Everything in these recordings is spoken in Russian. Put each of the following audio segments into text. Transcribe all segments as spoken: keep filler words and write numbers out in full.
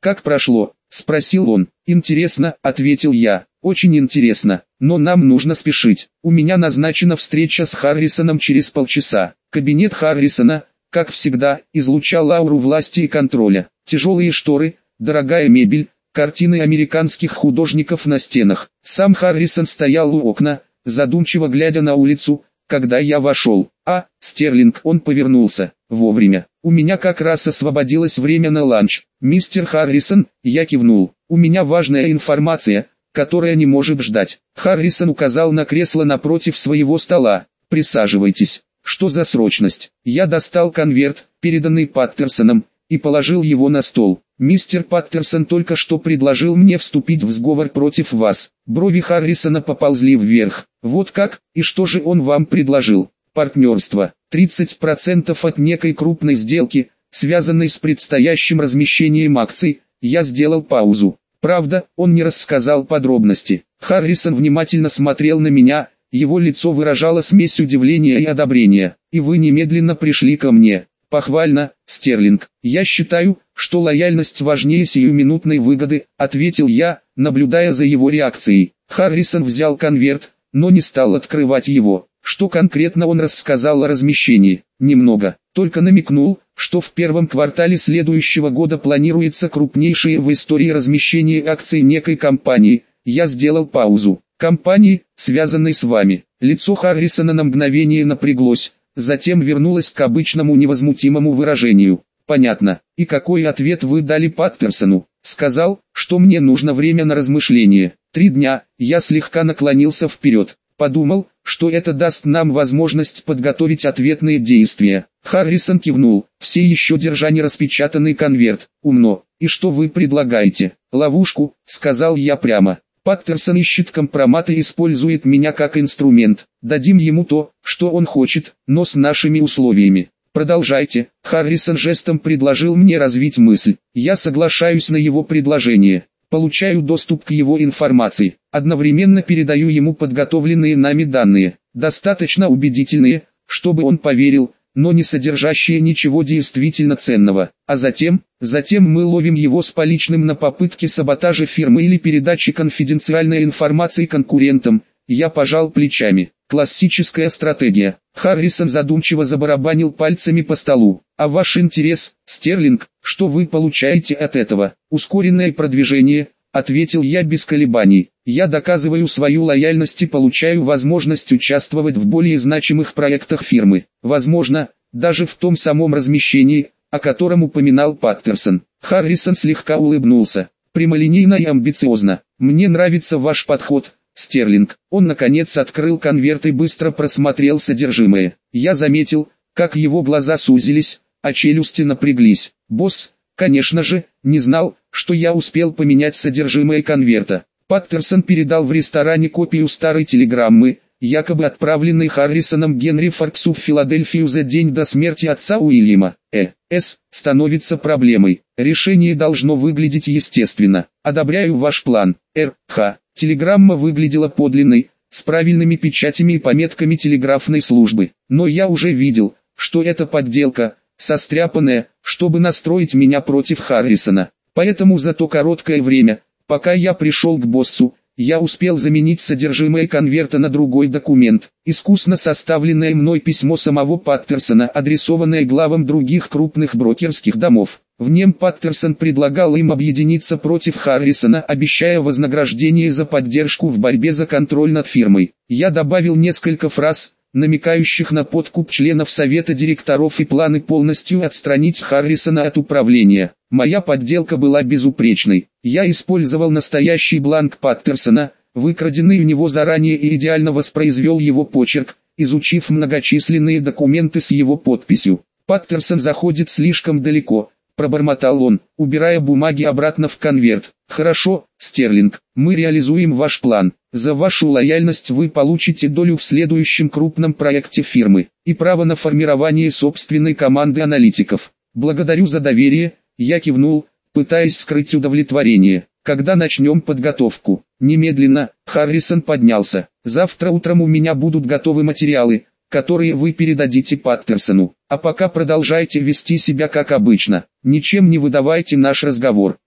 «Как прошло?» – спросил он. «Интересно», – ответил я. «Очень интересно, но нам нужно спешить. У меня назначена встреча с Харрисоном через полчаса». Кабинет Харрисона, как всегда, излучал ауру власти и контроля. Тяжелые шторы, дорогая мебель, картины американских художников на стенах. Сам Харрисон стоял у окна, задумчиво глядя на улицу, когда я вошел. «А, Стерлинг», он повернулся. «Вовремя. У меня как раз освободилось время на ланч. Мистер Харрисон», я кивнул. «У меня важная информация, которая не может ждать». Харрисон указал на кресло напротив своего стола. «Присаживайтесь». «Что за срочность?» Я достал конверт, переданный Паттерсоном, и положил его на стол. «Мистер Паттерсон только что предложил мне вступить в сговор против вас». Брови Харрисона поползли вверх. «Вот как? И что же он вам предложил?» «Партнерство. тридцать процентов от некой крупной сделки, связанной с предстоящим размещением акций». Я сделал паузу. Правда, он не рассказал подробности. Харрисон внимательно смотрел на меня, его лицо выражало смесь удивления и одобрения. «И вы немедленно пришли ко мне». «Похвально, Стерлинг. Я считаю, что лояльность важнее сиюминутной выгоды», ответил я, наблюдая за его реакцией. Харрисон взял конверт, но не стал открывать его. Что конкретно он рассказал о размещении? Немного. Только намекнул, что в первом квартале следующего года планируется крупнейшее в истории размещение акций некой компании. Я сделал паузу. «Компании, связанной с вами». Лицо Харрисона на мгновение напряглось, затем вернулось к обычному невозмутимому выражению. «Понятно. И какой ответ вы дали Паттерсону?» «Сказал, что мне нужно время на размышление. Три дня». Я слегка наклонился вперед. Подумал, что это даст нам возможность подготовить ответные действия. Харрисон кивнул, все еще держа нераспечатанный конверт. «Умно. И что вы предлагаете?» «Ловушку», сказал я прямо. «Паттерсон ищет компромат и использует меня как инструмент. Дадим ему то, что он хочет, но с нашими условиями». «Продолжайте». Харрисон жестом предложил мне развить мысль. Я соглашаюсь на его предложение. Получаю доступ к его информации. Одновременно передаю ему подготовленные нами данные. Достаточно убедительные, чтобы он поверил, но не содержащие ничего действительно ценного. А затем, затем мы ловим его с поличным на попытке саботажа фирмы или передачи конфиденциальной информации конкурентам. Я пожал плечами. Классическая стратегия. Харрисон задумчиво забарабанил пальцами по столу. А ваш интерес, Стерлинг, что вы получаете от этого? Ускоренное продвижение, ответил я без колебаний. Я доказываю свою лояльность и получаю возможность участвовать в более значимых проектах фирмы. Возможно, даже в том самом размещении, о котором упоминал Паттерсон. Харрисон слегка улыбнулся. Прямолинейно и амбициозно. Мне нравится ваш подход, Стерлинг. Он наконец открыл конверт и быстро просмотрел содержимое. Я заметил, как его глаза сузились, а челюсти напряглись. Босс, конечно же, не знал, что я успел поменять содержимое конверта. Паттерсон передал в ресторане копию старой телеграммы, якобы отправленной Харрисоном Генри Фарксу в Филадельфию за день до смерти отца Уильяма. Э. С. становится проблемой. Решение должно выглядеть естественно. Одобряю ваш план. Р. Х. Телеграмма выглядела подлинной, с правильными печатями и пометками телеграфной службы. Но я уже видел, что это подделка, состряпанная, чтобы настроить меня против Харрисона. Поэтому за то короткое время, пока я пришел к боссу, я успел заменить содержимое конверта на другой документ. Искусно составленное мной письмо самого Паттерсона, адресованное главам других крупных брокерских домов. В нем Паттерсон предлагал им объединиться против Харрисона, обещая вознаграждение за поддержку в борьбе за контроль над фирмой. Я добавил несколько фраз, намекающих на подкуп членов совета директоров и планы полностью отстранить Харрисона от управления. Моя подделка была безупречной. Я использовал настоящий бланк Паттерсона, выкраденный у него заранее, и идеально воспроизвел его почерк, изучив многочисленные документы с его подписью. «Паттерсон заходит слишком далеко», — пробормотал он, убирая бумаги обратно в конверт. «Хорошо, Стерлинг, мы реализуем ваш план. За вашу лояльность вы получите долю в следующем крупном проекте фирмы и право на формирование собственной команды аналитиков. Благодарю за доверие». Я кивнул, пытаясь скрыть удовлетворение. «Когда начнем подготовку?» «Немедленно». Харрисон поднялся. «Завтра утром у меня будут готовы материалы, которые вы передадите Паттерсону. А пока продолжайте вести себя как обычно. Ничем не выдавайте наш разговор».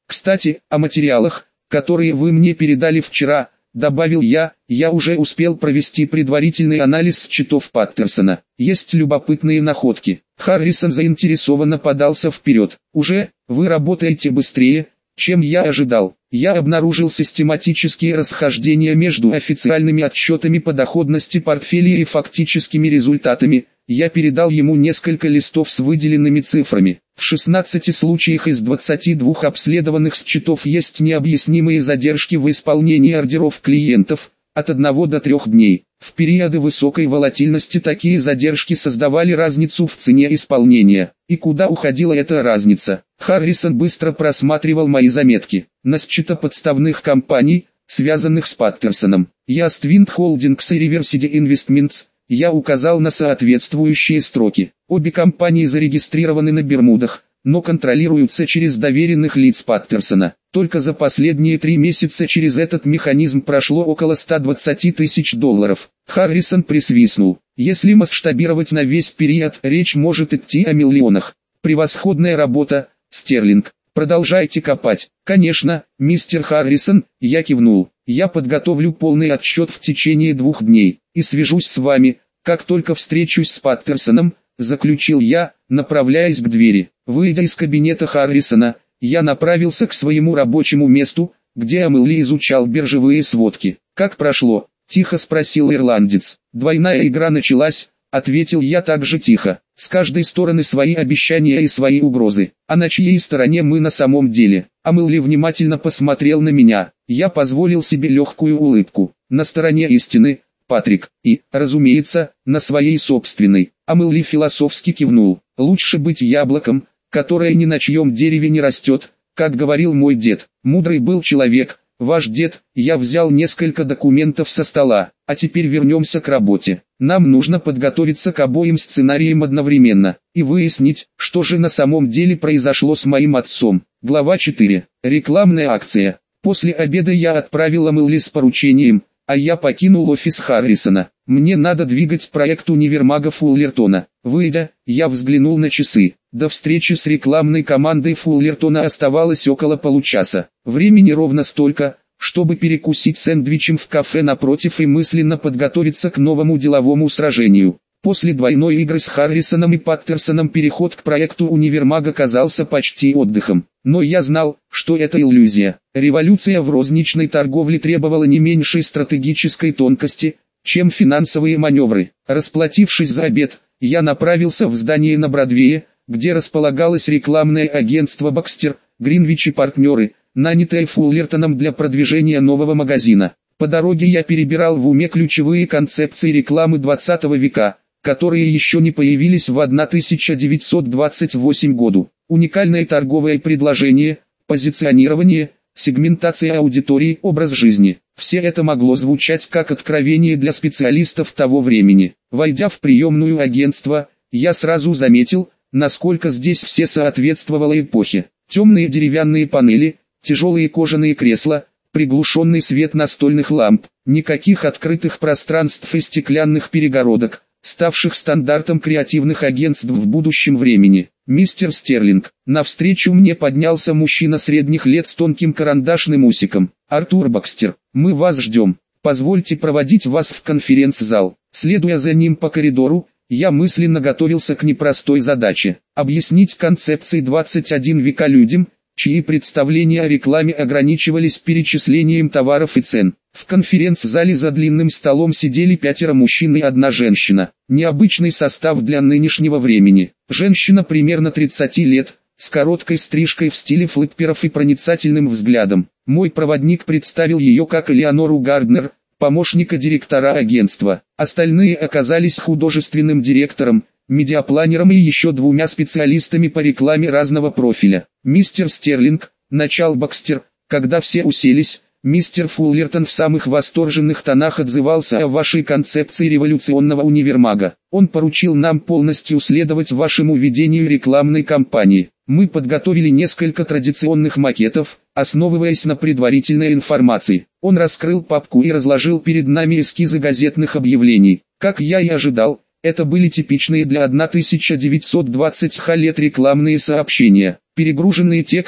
Кстати, о материалах, которые вы мне передали вчера, добавил я, я уже успел провести предварительный анализ счетов Паттерсона. Есть любопытные находки. Харрисон заинтересованно подался вперед. Уже, вы работаете быстрее, чем я ожидал. Я обнаружил систематические расхождения между официальными отчетами по доходности портфеля и фактическими результатами. Я передал ему несколько листов с выделенными цифрами. В шестнадцати случаях из двадцати двух обследованных счетов есть необъяснимые задержки в исполнении ордеров клиентов, от одного до трех дней. В периоды высокой волатильности такие задержки создавали разницу в цене исполнения. И куда уходила эта разница? Харрисон быстро просматривал мои заметки. На счетоподставных компаний, связанных с Паттерсоном, Яст Винд Холдингс и Riverside Investments, я указал на соответствующие строки. Обе компании зарегистрированы на Бермудах, но контролируются через доверенных лиц Паттерсона. Только за последние три месяца через этот механизм прошло около ста двадцати тысяч долларов. Харрисон присвистнул. Если масштабировать на весь период, речь может идти о миллионах. Превосходная работа, Стерлинг. Продолжайте копать. Конечно, мистер Харрисон, я кивнул. Я подготовлю полный отчет в течение двух дней и свяжусь с вами, как только встречусь с Паттерсоном, заключил я, направляясь к двери. Выйдя из кабинета Харрисона, я направился к своему рабочему месту, где Амелли изучал биржевые сводки. «Как прошло?» – тихо спросил ирландец. «Двойная игра началась», – ответил я также тихо. «С каждой стороны свои обещания и свои угрозы. А на чьей стороне мы на самом деле?» Амелли внимательно посмотрел на меня. Я позволил себе легкую улыбку. «На стороне истины, Патрик, и, разумеется, на своей собственной». Амелли философски кивнул. «Лучше быть яблоком, которое ни на чьем дереве не растет, как говорил мой дед. Мудрый был человек, ваш дед». Я взял несколько документов со стола. А теперь вернемся к работе. Нам нужно подготовиться к обоим сценариям одновременно и выяснить, что же на самом деле произошло с моим отцом. Глава четыре. Рекламная акция. После обеда я отправил Амелли с поручением, а я покинул офис Харрисона. Мне надо двигать проект универмага Фуллертона. Выйдя, я взглянул на часы. До встречи с рекламной командой Фуллертона оставалось около получаса. Времени ровно столько, чтобы перекусить сэндвичем в кафе напротив и мысленно подготовиться к новому деловому сражению. После двойной игры с Харрисоном и Паттерсоном переход к проекту универмага казался почти отдыхом. Но я знал, что это иллюзия. Революция в розничной торговле требовала не меньшей стратегической тонкости, чем финансовые маневры. Расплатившись за обед, я направился в здание на Бродвее, где располагалось рекламное агентство «Бакстер», «Гринвич и партнеры», нанятое Фуллертоном для продвижения нового магазина. По дороге я перебирал в уме ключевые концепции рекламы двадцатого века, которые еще не появились в тысяча девятьсот двадцать восьмом году. Уникальное торговое предложение, позиционирование, сегментация аудитории, образ жизни. Все это могло звучать как откровение для специалистов того времени. Войдя в приемную агентства, я сразу заметил, насколько здесь все соответствовало эпохе. Темные деревянные панели, тяжелые кожаные кресла, приглушенный свет настольных ламп, никаких открытых пространств и стеклянных перегородок, ставших стандартом креативных агентств в будущем времени. «Мистер Стерлинг». Навстречу мне поднялся мужчина средних лет с тонким карандашным усиком. «Артур Бакстер, мы вас ждем. Позвольте проводить вас в конференц-зал». Следуя за ним по коридору, я мысленно готовился к непростой задаче – объяснить концепции двадцать первого века людям, чьи представления о рекламе ограничивались перечислением товаров и цен. В конференц-зале за длинным столом сидели пятеро мужчин и одна женщина. Необычный состав для нынешнего времени. Женщина примерно тридцати лет, с короткой стрижкой в стиле флипперов и проницательным взглядом. Мой проводник представил ее как Элеонору Гарднер, помощника директора агентства. Остальные оказались художественным директором, медиапланером и еще двумя специалистами по рекламе разного профиля. «Мистер Стерлинг», — начал Бакстер, когда все уселись, «мистер Фуллертон в самых восторженных тонах отзывался о вашей концепции революционного универмага. Он поручил нам полностью следовать вашему ведению рекламной кампании. Мы подготовили несколько традиционных макетов, основываясь на предварительной информации». Он раскрыл папку и разложил перед нами эскизы газетных объявлений. Как я и ожидал, это были типичные для тысяча девятьсот двадцатых лет рекламные сообщения, перегруженные текстом,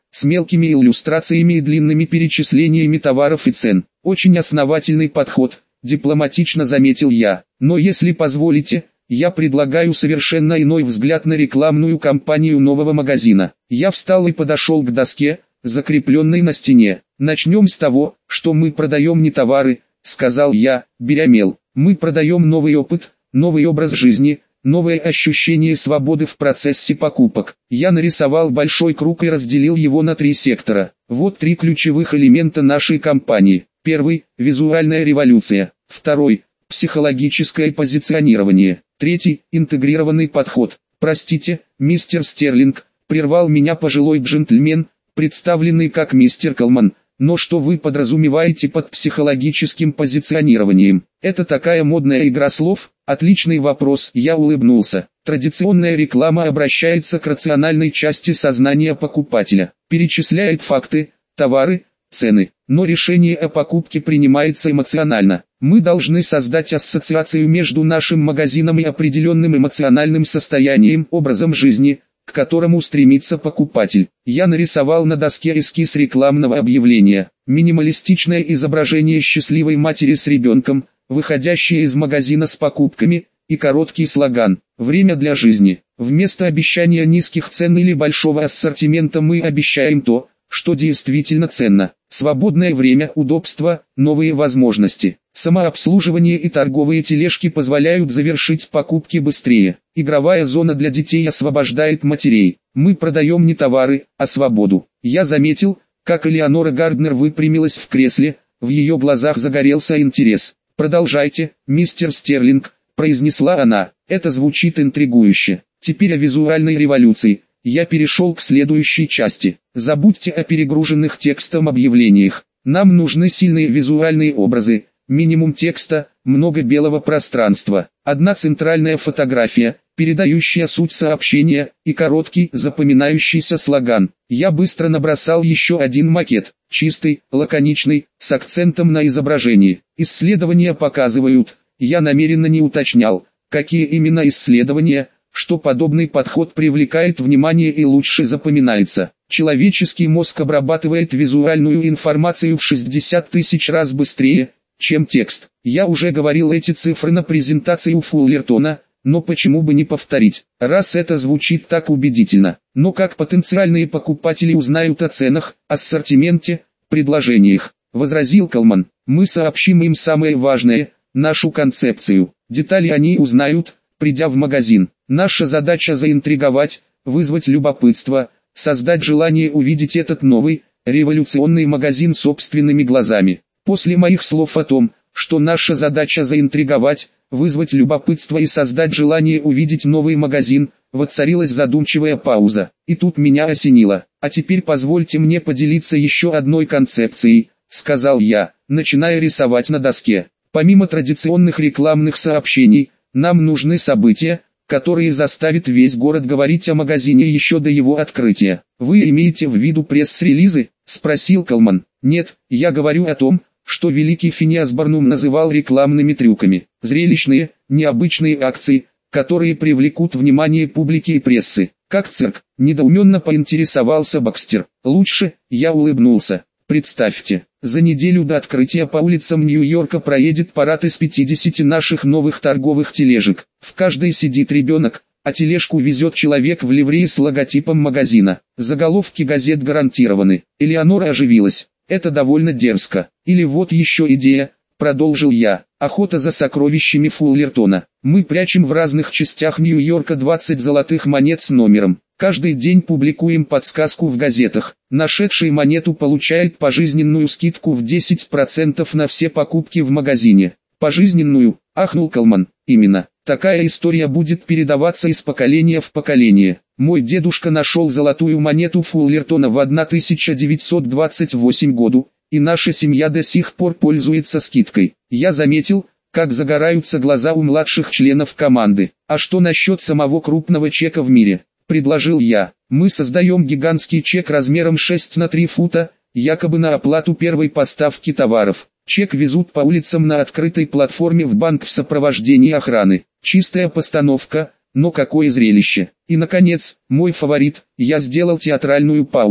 с мелкими иллюстрациями и длинными перечислениями товаров и цен. Очень основательный подход, дипломатично заметил я. Но если позволите, я предлагаю совершенно иной взгляд на рекламную кампанию нового магазина. Я встал и подошел к доске, закрепленной на стене. Начнем с того, что мы продаем не товары, сказал я, беря мел. Мы продаем новый опыт, новый образ жизни, новое ощущение свободы в процессе покупок. Я нарисовал большой круг и разделил его на три сектора. Вот три ключевых элемента нашей кампании. Первый – визуальная революция. Второй – психологическое позиционирование. Третий – интегрированный подход. Простите, мистер Стерлинг, прервал меня пожилой джентльмен, представленный как мистер Колман. Но что вы подразумеваете под психологическим позиционированием? Это такая модная игра слов? Отличный вопрос, я улыбнулся. Традиционная реклама обращается к рациональной части сознания покупателя, перечисляет факты, товары, цены, но решение о покупке принимается эмоционально. Мы должны создать ассоциацию между нашим магазином и определенным эмоциональным состоянием, образом жизни, к которому стремится покупатель. Я нарисовал на доске эскиз рекламного объявления. Минималистичное изображение счастливой матери с ребенком, выходящее из магазина с покупками, и короткий слоган «Время для жизни». Вместо обещания низких цен или большого ассортимента мы обещаем то, что действительно ценно. Свободное время, удобство, новые возможности. Самообслуживание и торговые тележки позволяют завершить покупки быстрее. Игровая зона для детей освобождает матерей. Мы продаем не товары, а свободу. Я заметил, как Элеонора Гарднер выпрямилась в кресле, в ее глазах загорелся интерес. «Продолжайте, мистер Стерлинг», — произнесла она. «Это звучит интригующе. Теперь о визуальной революции». Я перешел к следующей части. Забудьте о перегруженных текстом объявлениях. Нам нужны сильные визуальные образы, минимум текста, много белого пространства, одна центральная фотография, передающая суть сообщения, и короткий, запоминающийся слоган. Я быстро набросал еще один макет, чистый, лаконичный, с акцентом на изображении. Исследования показывают, я намеренно не уточнял, какие именно исследования, что подобный подход привлекает внимание и лучше запоминается. Человеческий мозг обрабатывает визуальную информацию в шестьдесят тысяч раз быстрее, чем текст. Я уже говорил эти цифры на презентации у Фуллертона, но почему бы не повторить, раз это звучит так убедительно. Но как потенциальные покупатели узнают о ценах, ассортименте, предложениях, возразил Колман. Мы сообщим им самое важное, нашу концепцию. Детали они узнают, придя в магазин. Наша задача заинтриговать, вызвать любопытство, создать желание увидеть этот новый, революционный магазин собственными глазами. После моих слов о том, что наша задача заинтриговать, вызвать любопытство и создать желание увидеть новый магазин, воцарилась задумчивая пауза. И тут меня осенило. А теперь позвольте мне поделиться еще одной концепцией, сказал я, начиная рисовать на доске. Помимо традиционных рекламных сообщений, нам нужны события, которые заставят весь город говорить о магазине еще до его открытия. Вы имеете в виду пресс-релизы? Спросил Колман. Нет, я говорю о том, что великий Финиас Барнум называл рекламными трюками. Зрелищные, необычные акции, которые привлекут внимание публики и прессы. Как цирк, недоуменно поинтересовался Бакстер. Лучше, я улыбнулся. Представьте, за неделю до открытия по улицам Нью-Йорка проедет парад из пятидесяти наших новых торговых тележек. В каждой сидит ребенок, а тележку везет человек в ливрее с логотипом магазина. Заголовки газет гарантированы. Элеонора оживилась. Это довольно дерзко. Или вот еще идея, продолжил я. Охота за сокровищами Фуллертона. Мы прячем в разных частях Нью-Йорка двадцать золотых монет с номером. Каждый день публикуем подсказку в газетах. Нашедший монету получает пожизненную скидку в десять процентов на все покупки в магазине. Пожизненную, ахнул Колман. Именно. Такая история будет передаваться из поколения в поколение. Мой дедушка нашел золотую монету Фуллертона в тысяча девятьсот двадцать восьмом году, и наша семья до сих пор пользуется скидкой. Я заметил, как загораются глаза у младших членов команды. А что насчет самого крупного чека в мире? Предложил я. Мы создаем гигантский чек размером шесть на три фута, якобы на оплату первой поставки товаров. Чек везут по улицам на открытой платформе в банк в сопровождении охраны. Чистая постановка, но какое зрелище. И наконец, мой фаворит, я сделал театральную паузу.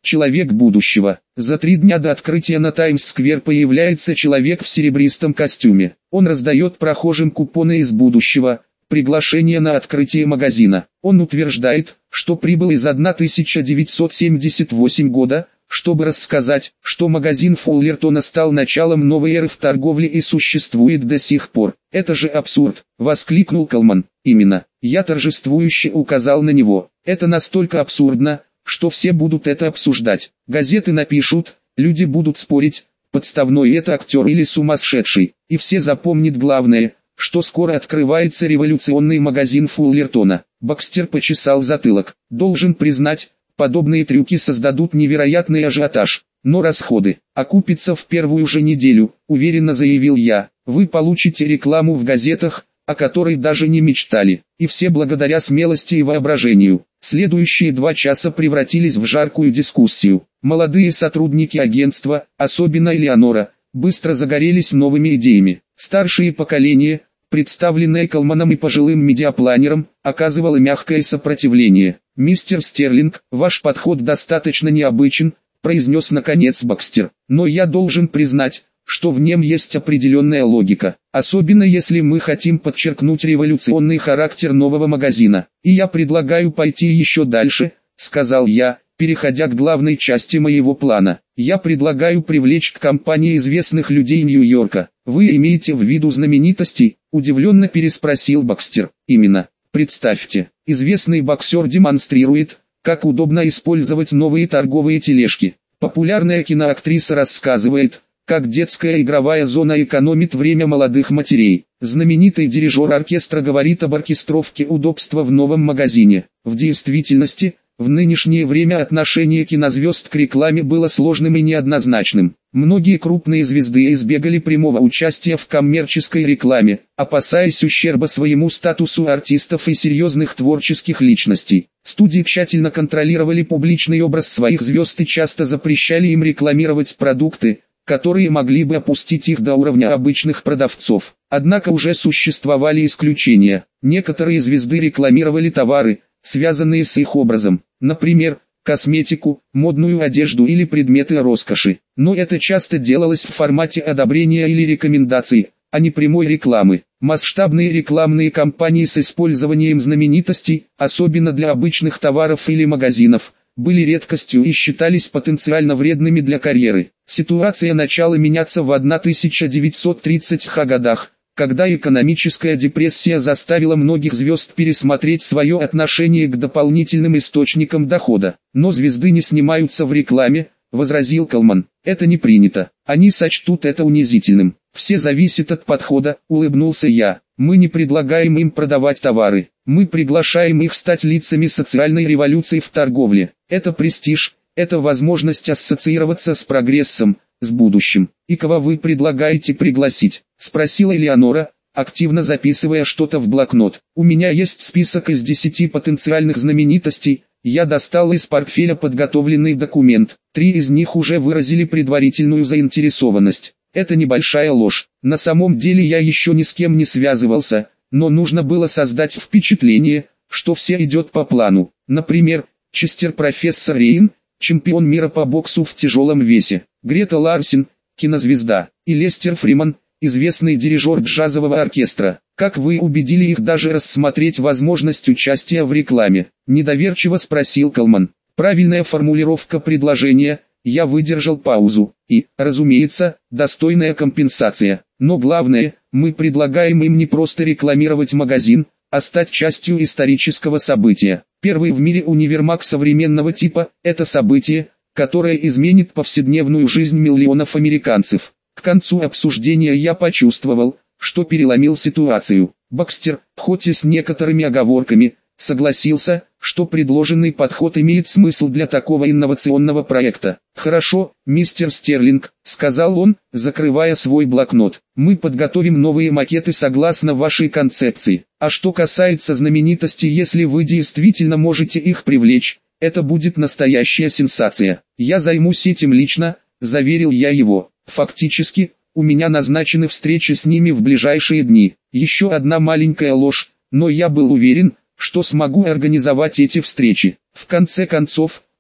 Человек будущего. За три дня до открытия на Таймс-сквер появляется человек в серебристом костюме. Он раздает прохожим купоны из будущего, приглашение на открытие магазина. Он утверждает, что прибыл из тысяча девятьсот семьдесят восьмого года, чтобы рассказать, что магазин Фуллертона стал началом новой эры в торговле и существует до сих пор. «Это же абсурд!» — воскликнул Колман. «Именно». Я торжествующе указал на него. «Это настолько абсурдно, что все будут это обсуждать. Газеты напишут, люди будут спорить, подставной это актер или сумасшедший. И все запомнят главное, что скоро открывается революционный магазин Фуллертона». Бакстер почесал затылок. «Должен признать, подобные трюки создадут невероятный ажиотаж, но расходы окупятся в первую же неделю», уверенно заявил я. «Вы получите рекламу в газетах, о которой даже не мечтали, и все благодаря смелости и воображению». Следующие два часа превратились в жаркую дискуссию. Молодые сотрудники агентства, особенно Элеонора, быстро загорелись новыми идеями. Старшее поколение, представленное Колманом и пожилым медиапланером, оказывало мягкое сопротивление. «Мистер Стерлинг, ваш подход достаточно необычен», произнес наконец Бакстер. «Но я должен признать, что в нем есть определенная логика, особенно если мы хотим подчеркнуть революционный характер нового магазина. И я предлагаю пойти еще дальше», сказал я, переходя к главной части моего плана. «Я предлагаю привлечь к компании известных людей Нью-Йорка». «Вы имеете в виду знаменитостей?» удивленно переспросил Бакстер. «Именно. Представьте, известный боксер демонстрирует, как удобно использовать новые торговые тележки. Популярная киноактриса рассказывает, как детская игровая зона экономит время молодых матерей. Знаменитый дирижер оркестра говорит об оркестровке удобства в новом магазине». В действительности, в нынешнее время отношение кинозвезд к рекламе было сложным и неоднозначным. Многие крупные звезды избегали прямого участия в коммерческой рекламе, опасаясь ущерба своему статусу артистов и серьезных творческих личностей. Студии тщательно контролировали публичный образ своих звезд и часто запрещали им рекламировать продукты, которые могли бы опустить их до уровня обычных продавцов. Однако уже существовали исключения. Некоторые звезды рекламировали товары, связанные с их образом, например, косметику, модную одежду или предметы роскоши. Но это часто делалось в формате одобрения или рекомендаций, а не прямой рекламы. Масштабные рекламные кампании с использованием знаменитостей, особенно для обычных товаров или магазинов, были редкостью и считались потенциально вредными для карьеры. Ситуация начала меняться в тысяча девятьсот тридцатых годах, когда экономическая депрессия заставила многих звезд пересмотреть свое отношение к дополнительным источникам дохода. «Но звезды не снимаются в рекламе», — возразил Колман. «Это не принято. Они сочтут это унизительным». «Все зависит от подхода», — улыбнулся я. «Мы не предлагаем им продавать товары. Мы приглашаем их стать лицами социальной революции в торговле. Это престиж, это возможность ассоциироваться с прогрессом, с будущим». «И кого вы предлагаете пригласить?» — спросила Элеонора, активно записывая что-то в блокнот. «У меня есть список из десяти потенциальных знаменитостей». Я достал из портфеля подготовленный документ. Три из них уже выразили предварительную заинтересованность. Это небольшая ложь. На самом деле я еще ни с кем не связывался, но нужно было создать впечатление, что все идет по плану. Например, Честер профессор Рейн, чемпион мира по боксу в тяжелом весе, Грета Ларсен, кинозвезда, и Лестер Фриман, известный дирижер джазового оркестра. Как вы убедили их даже рассмотреть возможность участия в рекламе? Недоверчиво спросил Колман. Правильная формулировка предложения. Я выдержал паузу. И, разумеется, достойная компенсация. Но главное, мы предлагаем им не просто рекламировать магазин, а стать частью исторического события. Первый в мире универмаг современного типа – это событие, которое изменит повседневную жизнь миллионов американцев. К концу обсуждения я почувствовал, что переломил ситуацию. Бакстер, хоть и с некоторыми оговорками, согласился, что предложенный подход имеет смысл для такого инновационного проекта. «Хорошо, мистер Стерлинг», — сказал он, закрывая свой блокнот. «Мы подготовим новые макеты согласно вашей концепции. А что касается знаменитостей, если вы действительно можете их привлечь, это будет настоящая сенсация. Я займусь этим лично», — заверил я его. «Фактически, у меня назначены встречи с ними в ближайшие дни». Еще одна маленькая ложь, но я был уверен, что смогу организовать эти встречи. В конце концов,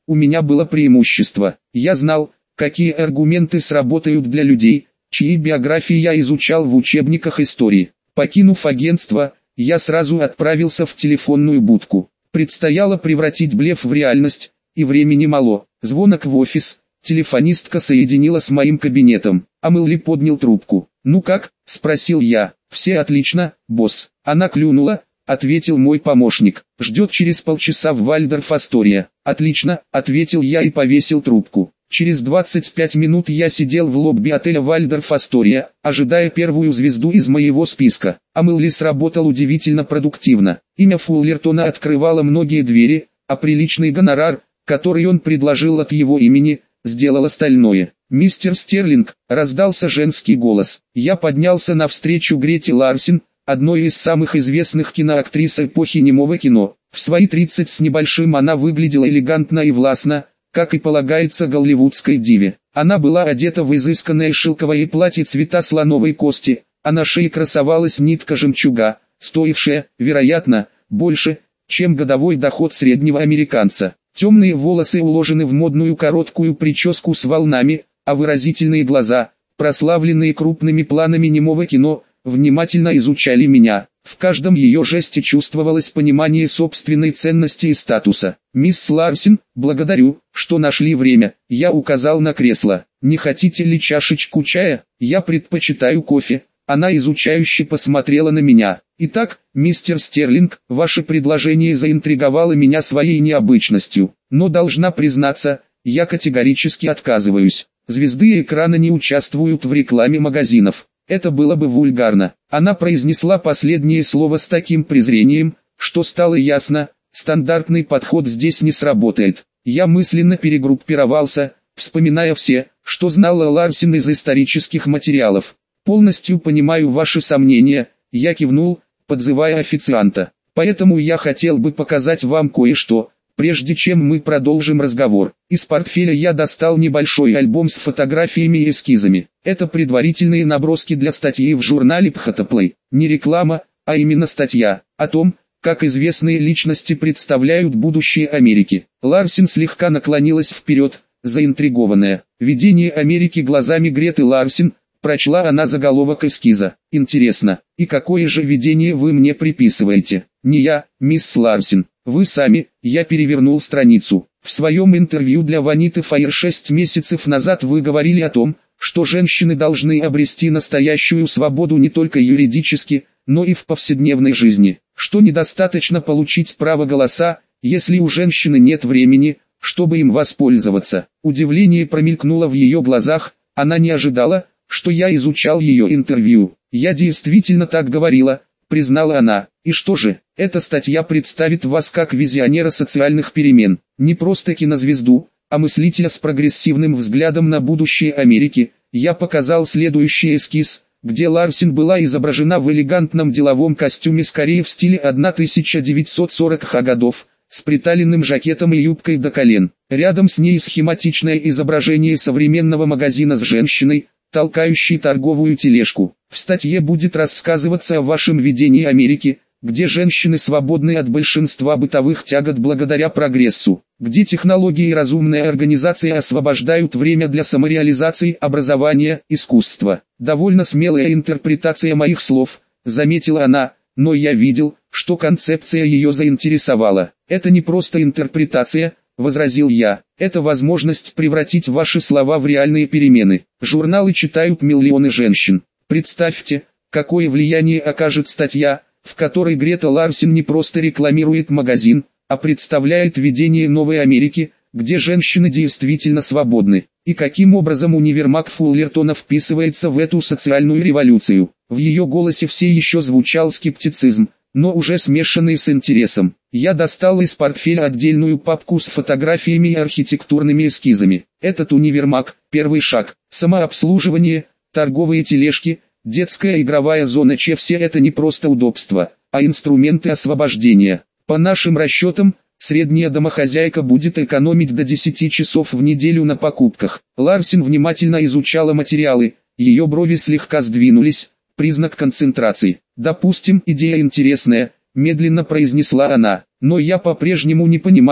у меня было преимущество. Я знал, какие аргументы сработают для людей, чьи биографии я изучал в учебниках истории. Покинув агентство, я сразу отправился в телефонную будку. Предстояло превратить блеф в реальность, и времени мало. Звонок в офис, телефонистка соединила с моим кабинетом. Амелли поднял трубку. «Ну как?» – спросил я. «Все отлично, босс». Она клюнула, ответил мой помощник. «Ждет через полчаса в Вальдорф-Астория». «Отлично», – ответил я и повесил трубку. Через двадцать пять минут я сидел в лобби отеля Вальдорф-Астория, ожидая первую звезду из моего списка. Амелли сработал удивительно продуктивно. Имя Фуллертона открывало многие двери, а приличный гонорар, который он предложил от его имени, сделал остальное. «Мистер Стерлинг», — раздался женский голос. Я поднялся навстречу Грете Ларсен, одной из самых известных киноактрис эпохи немого кино. В свои тридцать с небольшим она выглядела элегантно и властно, как и полагается голливудской диве. Она была одета в изысканное шелковое платье цвета слоновой кости, а на шее красовалась нитка жемчуга, стоившая, вероятно, больше, чем годовой доход среднего американца. Темные волосы уложены в модную короткую прическу с волнами, а выразительные глаза, прославленные крупными планами немого кино, внимательно изучали меня. В каждом ее жесте чувствовалось понимание собственной ценности и статуса. «Мисс Ларсен, благодарю, что нашли время», — я указал на кресло. «Не хотите ли чашечку чая? Я предпочитаю кофе». Она изучающе посмотрела на меня. «Итак, мистер Стерлинг, ваше предложение заинтриговало меня своей необычностью, но должна признаться, я категорически отказываюсь. Звезды экрана не участвуют в рекламе магазинов. Это было бы вульгарно». Она произнесла последнее слово с таким презрением, что стало ясно, стандартный подход здесь не сработает. Я мысленно перегруппировался, вспоминая все, что знала Ларсен из исторических материалов. «Полностью понимаю ваши сомнения», — я кивнул, подзывая официанта. «Поэтому я хотел бы показать вам кое-что, прежде чем мы продолжим разговор». Из портфеля я достал небольшой альбом с фотографиями и эскизами. Это предварительные наброски для статьи в журнале Photoplay. Не реклама, а именно статья, о том, как известные личности представляют будущее Америки. Ларсен слегка наклонилась вперед, заинтригованная. «Видение Америки глазами Греты Ларсен», прочла она заголовок эскиза. «Интересно, и какое же видение вы мне приписываете?» «Не я, мисс Ларсен, вы сами». Я перевернул страницу. В своем интервью для Vanity Fair шесть месяцев назад вы говорили о том, что женщины должны обрести настоящую свободу не только юридически, но и в повседневной жизни. Что недостаточно получить право голоса, если у женщины нет времени, чтобы им воспользоваться. Удивление промелькнуло в ее глазах, она не ожидала, что я изучал ее интервью. «Я действительно так говорила», — признала она. «И что же, эта статья представит вас как визионера социальных перемен, не просто кинозвезду, а мыслителя с прогрессивным взглядом на будущее Америки». Я показал следующий эскиз, где Ларсен была изображена в элегантном деловом костюме скорее в стиле тысяча девятьсот сороковых годов, с приталенным жакетом и юбкой до колен. Рядом с ней схематичное изображение современного магазина с женщиной, толкающей торговую тележку. В статье будет рассказываться о вашем видении Америки, где женщины свободны от большинства бытовых тягот благодаря прогрессу, где технологии и разумная организация освобождают время для самореализации, образования, искусства. Довольно смелая интерпретация моих слов, заметила она, но я видел, что концепция ее заинтересовала. Это не просто интерпретация, возразил я, это возможность превратить ваши слова в реальные перемены. Журналы читают миллионы женщин. Представьте, какое влияние окажет статья, в которой Грета Ларсен не просто рекламирует магазин, а представляет видение новой Америки, где женщины действительно свободны. И каким образом универмаг Фуллертона вписывается в эту социальную революцию? В ее голосе все еще звучал скептицизм, но уже смешанный с интересом. Я достал из портфеля отдельную папку с фотографиями и архитектурными эскизами. Этот универмаг, первый шаг, самообслуживание, торговые тележки, детская игровая зона, че все это не просто удобства, а инструменты освобождения. По нашим расчетам, средняя домохозяйка будет экономить до десяти часов в неделю на покупках. Ларсен внимательно изучала материалы, ее брови слегка сдвинулись, признак концентрации. «Допустим, идея интересная», — медленно произнесла она, «но я по-прежнему не понимаю,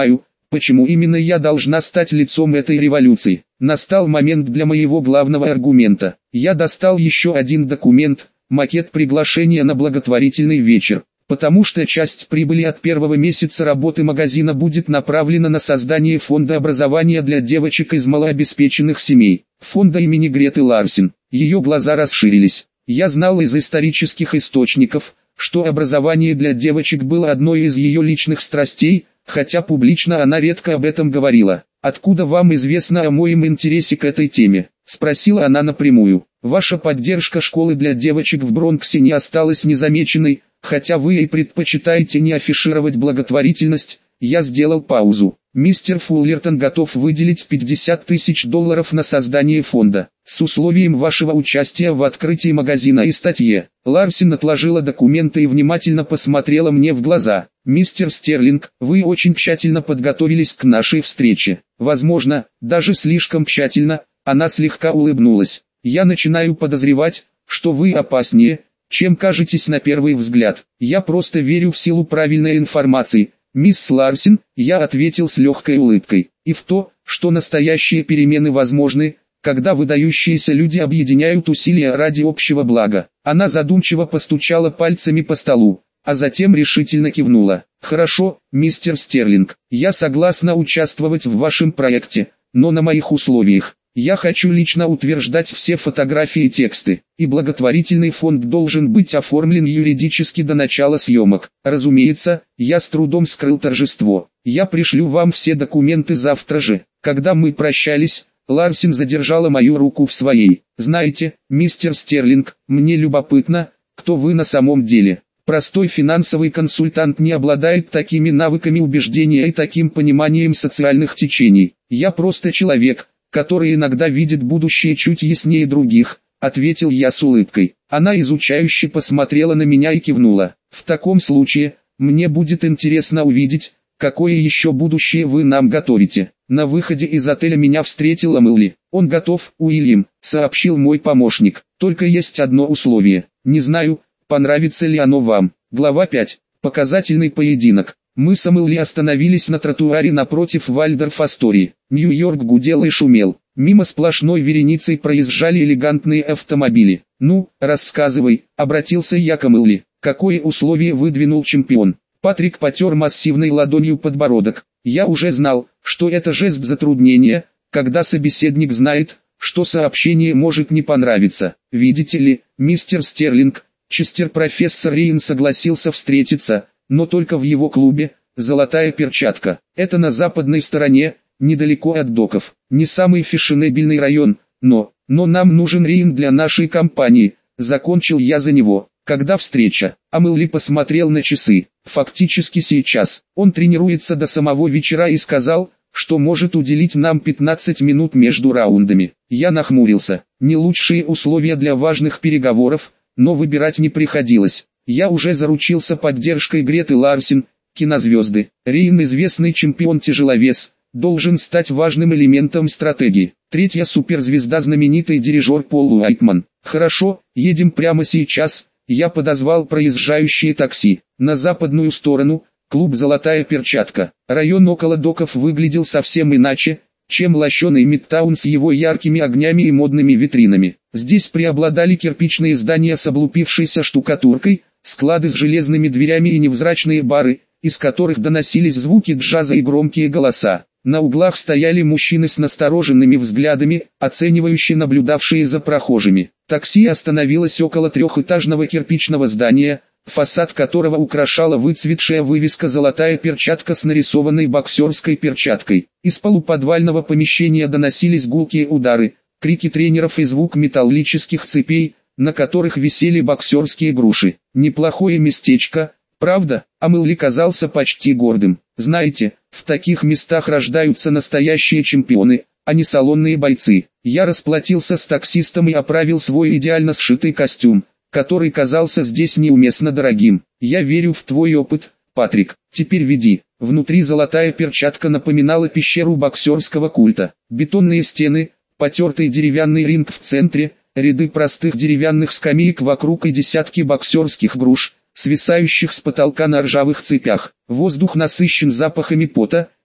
Почему именно я должна стать лицом этой революции? Настал момент для моего главного аргумента. Я достал еще один документ, макет приглашения на благотворительный вечер. Потому что часть прибыли от первого месяца работы магазина будет направлена на создание фонда образования для девочек из малообеспеченных семей. Фонда имени Греты Ларсен. Ее глаза расширились. Я знал из исторических источников, что образование для девочек было одной из ее личных страстей, хотя публично она редко об этом говорила. «Откуда вам известно о моем интересе к этой теме?» – спросила она напрямую. «Ваша поддержка школы для девочек в Бронксе не осталась незамеченной, хотя вы и предпочитаете не афишировать благотворительность». Я сделал паузу. «Мистер Фуллертон готов выделить пятьдесят тысяч долларов на создание фонда, с условием вашего участия в открытии магазина и статье». Ларсен отложила документы и внимательно посмотрела мне в глаза. «Мистер Стерлинг, вы очень тщательно подготовились к нашей встрече. Возможно, даже слишком тщательно». Она слегка улыбнулась. «Я начинаю подозревать, что вы опаснее, чем кажетесь на первый взгляд. Я просто верю в силу правильной информации, мисс Ларсен», я ответил с легкой улыбкой, «и в то, что настоящие перемены возможны, когда выдающиеся люди объединяют усилия ради общего блага». Она задумчиво постучала пальцами по столу, а затем решительно кивнула. «Хорошо, мистер Стерлинг, я согласна участвовать в вашем проекте, но на моих условиях. Я хочу лично утверждать все фотографии и тексты, и благотворительный фонд должен быть оформлен юридически до начала съемок. Разумеется, я с трудом скрыл торжество. Я пришлю вам все документы завтра же». Когда мы прощались, Ларсен задержала мою руку в своей. «Знаете, мистер Стерлинг, мне любопытно, кто вы на самом деле. Простой финансовый консультант не обладает такими навыками убеждения и таким пониманием социальных течений. Я просто человек, который иногда видит будущее чуть яснее других», — ответил я с улыбкой. Она изучающе посмотрела на меня и кивнула. «В таком случае, мне будет интересно увидеть, какое еще будущее вы нам готовите». На выходе из отеля меня встретил Амелли. «Он готов, Уильям», — сообщил мой помощник. «Только есть одно условие. Не знаю, понравится ли оно вам». Глава пять. Показательный поединок. Мы с Амелли остановились на тротуаре напротив Вальдорф-Астории. Нью-Йорк гудел и шумел. Мимо сплошной вереницей проезжали элегантные автомобили. «Ну, рассказывай», — обратился я к Амелли. «Какое условие выдвинул чемпион?» Патрик потер массивной ладонью подбородок. Я уже знал, что это жест затруднения, когда собеседник знает, что сообщение может не понравиться. «Видите ли, мистер Стерлинг, Честер-профессор Рейн согласился встретиться, но только в его клубе «Золотая перчатка». Это на западной стороне, недалеко от доков. Не самый фешенебельный район, но... Но нам нужен Рейн для нашей компании. Закончил я за него. Когда встреча? Амелли посмотрел на часы. Фактически сейчас. Он тренируется до самого вечера и сказал, что может уделить нам пятнадцать минут между раундами. Я нахмурился. Не лучшие условия для важных переговоров, но выбирать не приходилось. Я уже заручился поддержкой Греты Ларсен, кинозвезды. Рейн, известный чемпион-тяжеловес, должен стать важным элементом стратегии. Третья суперзвезда, знаменитый дирижер Пол Уайтман. «Хорошо, едем прямо сейчас». Я подозвал проезжающее такси. На западную сторону, клуб «Золотая перчатка». Район около доков выглядел совсем иначе, чем лощеный Мидтаун с его яркими огнями и модными витринами. Здесь преобладали кирпичные здания с облупившейся штукатуркой, склады с железными дверями и невзрачные бары, из которых доносились звуки джаза и громкие голоса. На углах стояли мужчины с настороженными взглядами, оценивающие наблюдавшие за прохожими. Такси остановилось около трехэтажного кирпичного здания, фасад которого украшала выцветшая вывеска «Золотая перчатка» с нарисованной боксерской перчаткой. Из полуподвального помещения доносились гулкие удары, крики тренеров и звук металлических цепей, на которых висели боксерские груши. Неплохое местечко, правда? Амелли казался почти гордым. «Знаете, в таких местах рождаются настоящие чемпионы, а не салонные бойцы». Я расплатился с таксистом и оправил свой идеально сшитый костюм, который казался здесь неуместно дорогим. «Я верю в твой опыт, Патрик. Теперь веди». Внутри «Золотая перчатка» напоминала пещеру боксерского культа. Бетонные стены, потертый деревянный ринг в центре, ряды простых деревянных скамеек вокруг и десятки боксерских груш, свисающих с потолка на ржавых цепях. Воздух насыщен запахами пота,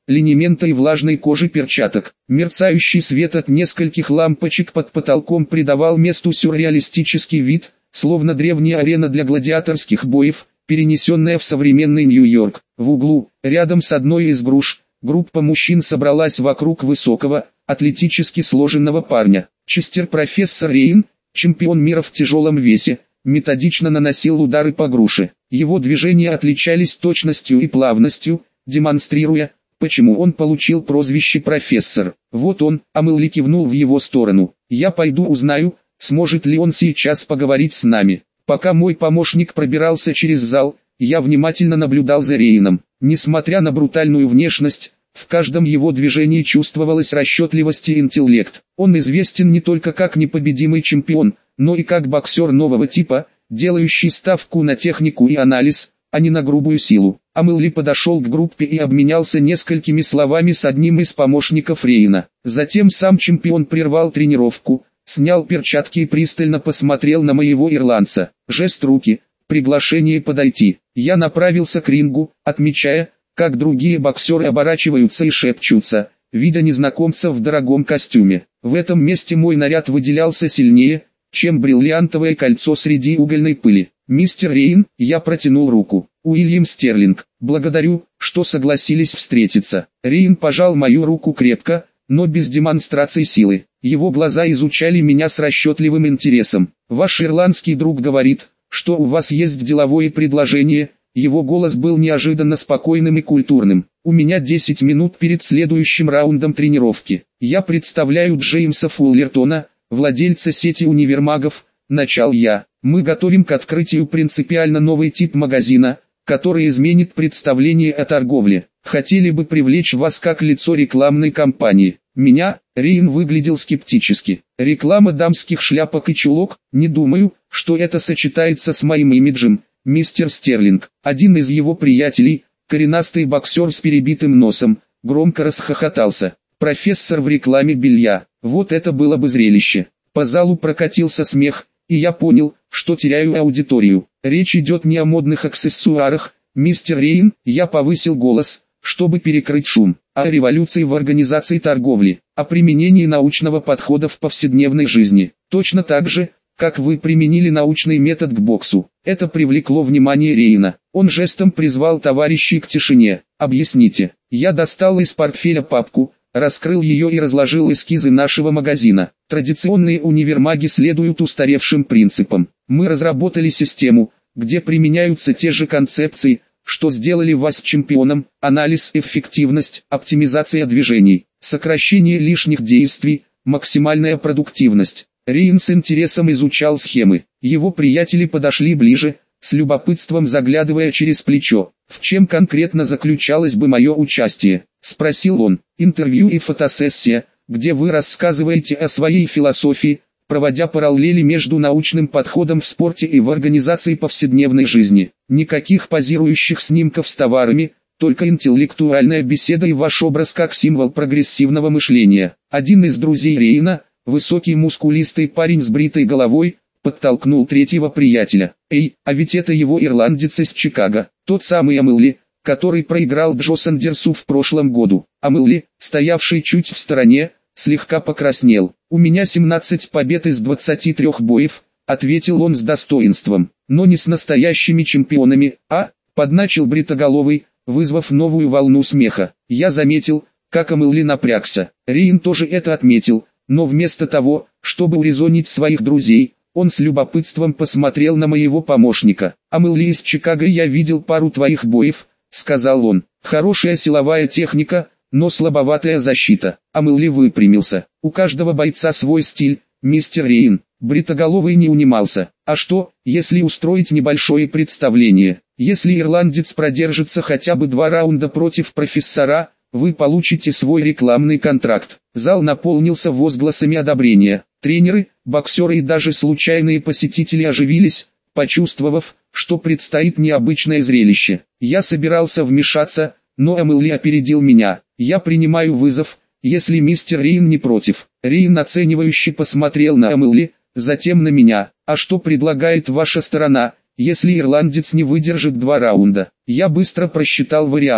линемента и влажной кожи перчаток. Мерцающий свет от нескольких лампочек под потолком придавал месту сюрреалистический вид, словно древняя арена для гладиаторских боев, перенесенная в современный Нью-Йорк. В углу, рядом с одной из груш, группа мужчин собралась вокруг высокого, атлетически сложенного парня. Честер профессор Рейн, чемпион мира в тяжелом весе, методично наносил удары по груше. Его движения отличались точностью и плавностью, демонстрируя, почему он получил прозвище «профессор». Вот он, Амелли кивнул в его сторону. «Я пойду узнаю, сможет ли он сейчас поговорить с нами». Пока мой помощник пробирался через зал, я внимательно наблюдал за Рейном. Несмотря на брутальную внешность, в каждом его движении чувствовалась расчетливость и интеллект. Он известен не только как непобедимый чемпион, но и как боксер нового типа, делающий ставку на технику и анализ, а не на грубую силу. Амелли подошел к группе и обменялся несколькими словами с одним из помощников Рейна. Затем сам чемпион прервал тренировку, снял перчатки и пристально посмотрел на моего ирландца. Жест руки, приглашение подойти. Я направился к рингу, отмечая, как другие боксеры оборачиваются и шепчутся, видя незнакомца в дорогом костюме. В этом месте мой наряд выделялся сильнее, чем бриллиантовое кольцо среди угольной пыли. «Мистер Рейн», я протянул руку. «Уильям Стерлинг, благодарю, что согласились встретиться». Рейн пожал мою руку крепко, но без демонстрации силы. Его глаза изучали меня с расчетливым интересом. «Ваш ирландский друг говорит, что у вас есть деловое предложение». Его голос был неожиданно спокойным и культурным. «У меня десять минут перед следующим раундом тренировки. Я представляю Джеймса Фуллертона, владельца сети универмагов», — начал я. «Мы готовим к открытию принципиально новый тип магазина, который изменит представление о торговле. Хотели бы привлечь вас как лицо рекламной кампании». Меня, Рейн выглядел скептически. «Реклама дамских шляпок и чулок? Не думаю, что это сочетается с моим имиджем, мистер Стерлинг». Один из его приятелей, коренастый боксер с перебитым носом, громко расхохотался. «Профессор в рекламе белья. Вот это было бы зрелище». По залу прокатился смех, и я понял, что теряю аудиторию. «Речь идет не о модных аксессуарах, мистер Рейн», я повысил голос, чтобы перекрыть шум, «а о революции в организации торговли, о применении научного подхода в повседневной жизни. Точно так же, как вы применили научный метод к боксу». Это привлекло внимание Рейна. Он жестом призвал товарищей к тишине. «Объясните». Я достал из портфеля папку, раскрыл ее и разложил эскизы нашего магазина. Традиционные универмаги следуют устаревшим принципам. Мы разработали систему, где применяются те же концепции, что сделали вас чемпионом: анализ, эффективность, оптимизация движений, сокращение лишних действий, максимальная продуктивность. Рейн с интересом изучал схемы. Его приятели подошли ближе, с любопытством заглядывая через плечо. «В чем конкретно заключалось бы мое участие?» — спросил он. «Интервью и фотосессия, где вы рассказываете о своей философии, проводя параллели между научным подходом в спорте и в организации повседневной жизни. Никаких позирующих снимков с товарами, только интеллектуальная беседа и ваш образ как символ прогрессивного мышления». Один из друзей Рейна, высокий мускулистый парень с бритой головой, подтолкнул третьего приятеля. «Эй, а ведь это его ирландец из Чикаго, тот самый Амелли, который проиграл Джо Сандерсу в прошлом году». Амелли, стоявший чуть в стороне, слегка покраснел. «У меня семнадцать побед из двадцати трёх боев», — ответил он с достоинством. «Но не с настоящими чемпионами, а?» — подначил бритоголовый, вызвав новую волну смеха. Я заметил, как Амелли напрягся. Рейн тоже это отметил, но вместо того, чтобы урезонить своих друзей, он с любопытством посмотрел на моего помощника. «Амелли из Чикаго, я видел пару твоих боев», — сказал он. «Хорошая силовая техника, но слабоватая защита». Амелли выпрямился. «У каждого бойца свой стиль, мистер Рейн». Бритоголовый не унимался. «А что, если устроить небольшое представление? Если ирландец продержится хотя бы два раунда против профессора, вы получите свой рекламный контракт». Зал наполнился возгласами одобрения. Тренеры, боксеры и даже случайные посетители оживились, почувствовав, что предстоит необычное зрелище. Я собирался вмешаться, но Амелли опередил меня. «Я принимаю вызов, если мистер Рейн не против». Рейн оценивающе посмотрел на Амелли, затем на меня. «А что предлагает ваша сторона, если ирландец не выдержит два раунда?» Я быстро просчитал варианты.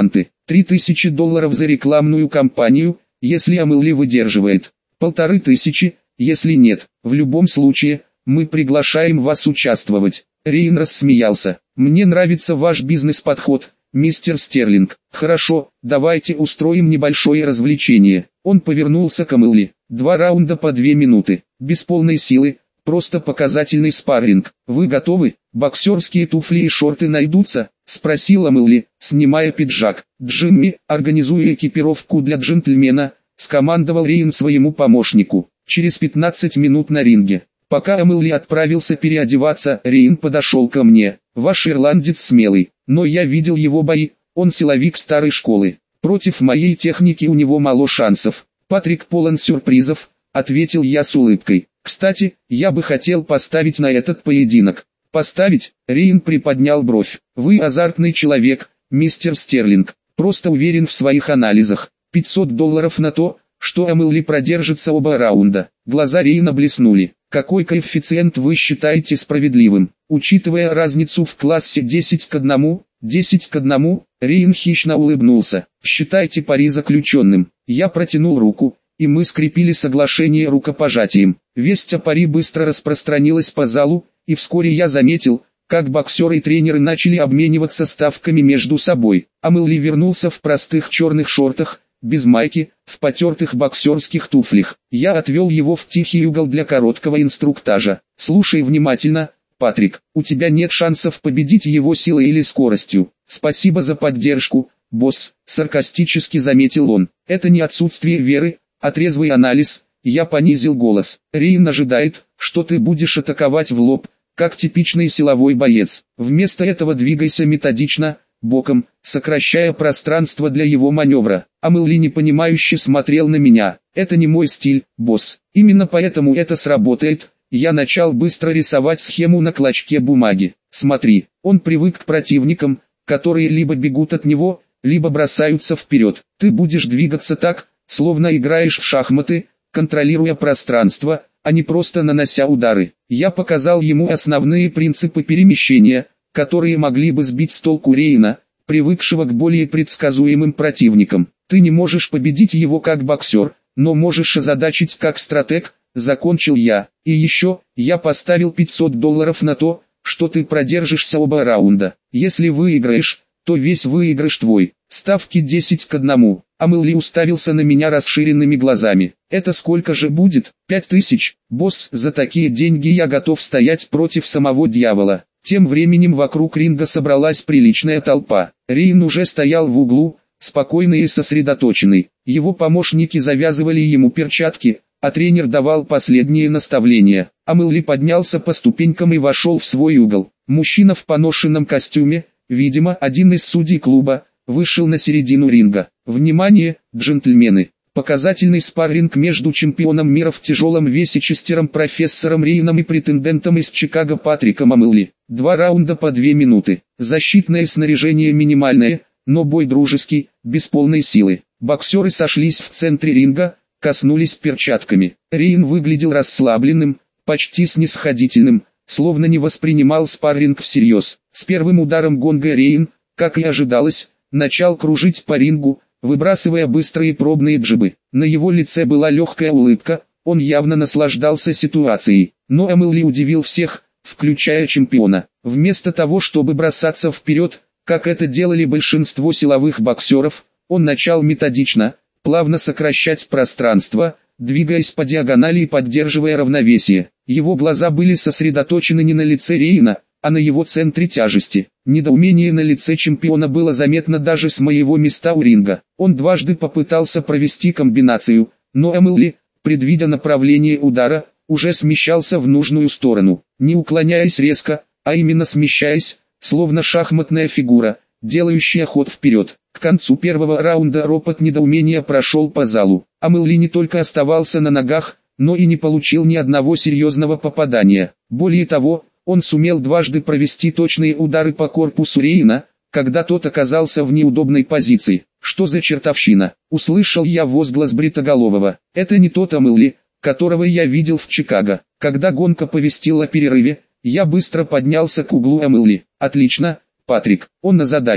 Три тысячи долларов за рекламную кампанию, если Амелли выдерживает. Полторы тысячи, если нет. В любом случае, мы приглашаем вас участвовать. Рейн рассмеялся. Мне нравится ваш бизнес-подход, мистер Стерлинг. Хорошо, давайте устроим небольшое развлечение. Он повернулся к Амелли. Два раунда по две минуты. Без полной силы. Просто показательный спарринг. Вы готовы? Боксерские туфли и шорты найдутся? Спросила Амелли, снимая пиджак. Джимми, организуя экипировку для джентльмена, скомандовал Рейн своему помощнику. Через пятнадцать минут на ринге. Пока Амелли отправился переодеваться, Рейн подошел ко мне. Ваш ирландец смелый, но я видел его бои, он силовик старой школы. Против моей техники у него мало шансов. Патрик полон сюрпризов, ответил я с улыбкой. Кстати, я бы хотел поставить на этот поединок. Поставить? Рейн приподнял бровь. Вы азартный человек, мистер Стерлинг. Просто уверен в своих анализах. пятьсот долларов на то, что Амелли продержится оба раунда. Глаза Рейна блеснули. Какой коэффициент вы считаете справедливым? Учитывая разницу в классе десять к одному, десять к одному, Рейн хищно улыбнулся. Считайте пари заключенным. Я протянул руку, и мы скрепили соглашение рукопожатием. Весть о пари быстро распространилась по залу, и вскоре я заметил, как боксеры и тренеры начали обмениваться ставками между собой. Амелли вернулся в простых черных шортах, без майки, в потертых боксерских туфлях. Я отвел его в тихий угол для короткого инструктажа. Слушай внимательно, Патрик, у тебя нет шансов победить его силой или скоростью. Спасибо за поддержку, босс, саркастически заметил он. Это не отсутствие веры, а трезвый анализ. Я понизил голос. Рейн ожидает, что ты будешь атаковать в лоб, как типичный силовой боец. Вместо этого двигайся методично, боком, сокращая пространство для его маневра. Амелли непонимающе смотрел на меня. Это не мой стиль, босс. Именно поэтому это сработает. Я начал быстро рисовать схему на клочке бумаги. Смотри, он привык к противникам, которые либо бегут от него, либо бросаются вперед. Ты будешь двигаться так, словно играешь в шахматы, контролируя пространство, а не просто нанося удары. Я показал ему основные принципы перемещения, которые могли бы сбить с толку Рейна, привыкшего к более предсказуемым противникам. Ты не можешь победить его как боксер, но можешь озадачить как стратег, закончил я. И еще, я поставил пятьсот долларов на то, что ты продержишься оба раунда. Если выиграешь, то весь выигрыш твой. Ставки десять к одному. Амелли уставился на меня расширенными глазами. Это сколько же будет? Пять тысяч? Босс, за такие деньги я готов стоять против самого дьявола. Тем временем вокруг ринга собралась приличная толпа. Рейн уже стоял в углу, спокойный и сосредоточенный. Его помощники завязывали ему перчатки, а тренер давал последние наставления. Амелли поднялся по ступенькам и вошел в свой угол. Мужчина в поношенном костюме, видимо, один из судей клуба, вышел на середину ринга. Внимание, джентльмены! Показательный спарринг между чемпионом мира в тяжелом весе Честером профессором Рейном и претендентом из Чикаго Патриком Амелли. Два раунда по две минуты. Защитное снаряжение минимальное, но бой дружеский, без полной силы. Боксеры сошлись в центре ринга, коснулись перчатками. Рейн выглядел расслабленным, почти снисходительным, словно не воспринимал спарринг всерьез. С первым ударом гонга Рейн, как и ожидалось, начал кружить по рингу, выбрасывая быстрые пробные джибы. На его лице была легкая улыбка, он явно наслаждался ситуацией. Но Амелли удивил всех, включая чемпиона. Вместо того, чтобы бросаться вперед, как это делали большинство силовых боксеров, он начал методично, плавно сокращать пространство, двигаясь по диагонали и поддерживая равновесие. Его глаза были сосредоточены не на лице Рейна, а на его центре тяжести. Недоумение на лице чемпиона было заметно даже с моего места у ринга. Он дважды попытался провести комбинацию, но Амелли, предвидя направление удара, уже смещался в нужную сторону, не уклоняясь резко, а именно смещаясь, словно шахматная фигура, делающая ход вперед. К концу первого раунда ропот недоумения прошел по залу. Амелли не только оставался на ногах, но и не получил ни одного серьезного попадания. Более того, он сумел дважды провести точные удары по корпусу Рейна, когда тот оказался в неудобной позиции. Что за чертовщина? Услышал я возглас бритоголового. Это не тот Амелли, которого я видел в Чикаго. Когда гонка повестила о перерыве, я быстро поднялся к углу Амелли. Отлично, Патрик, он озадачен.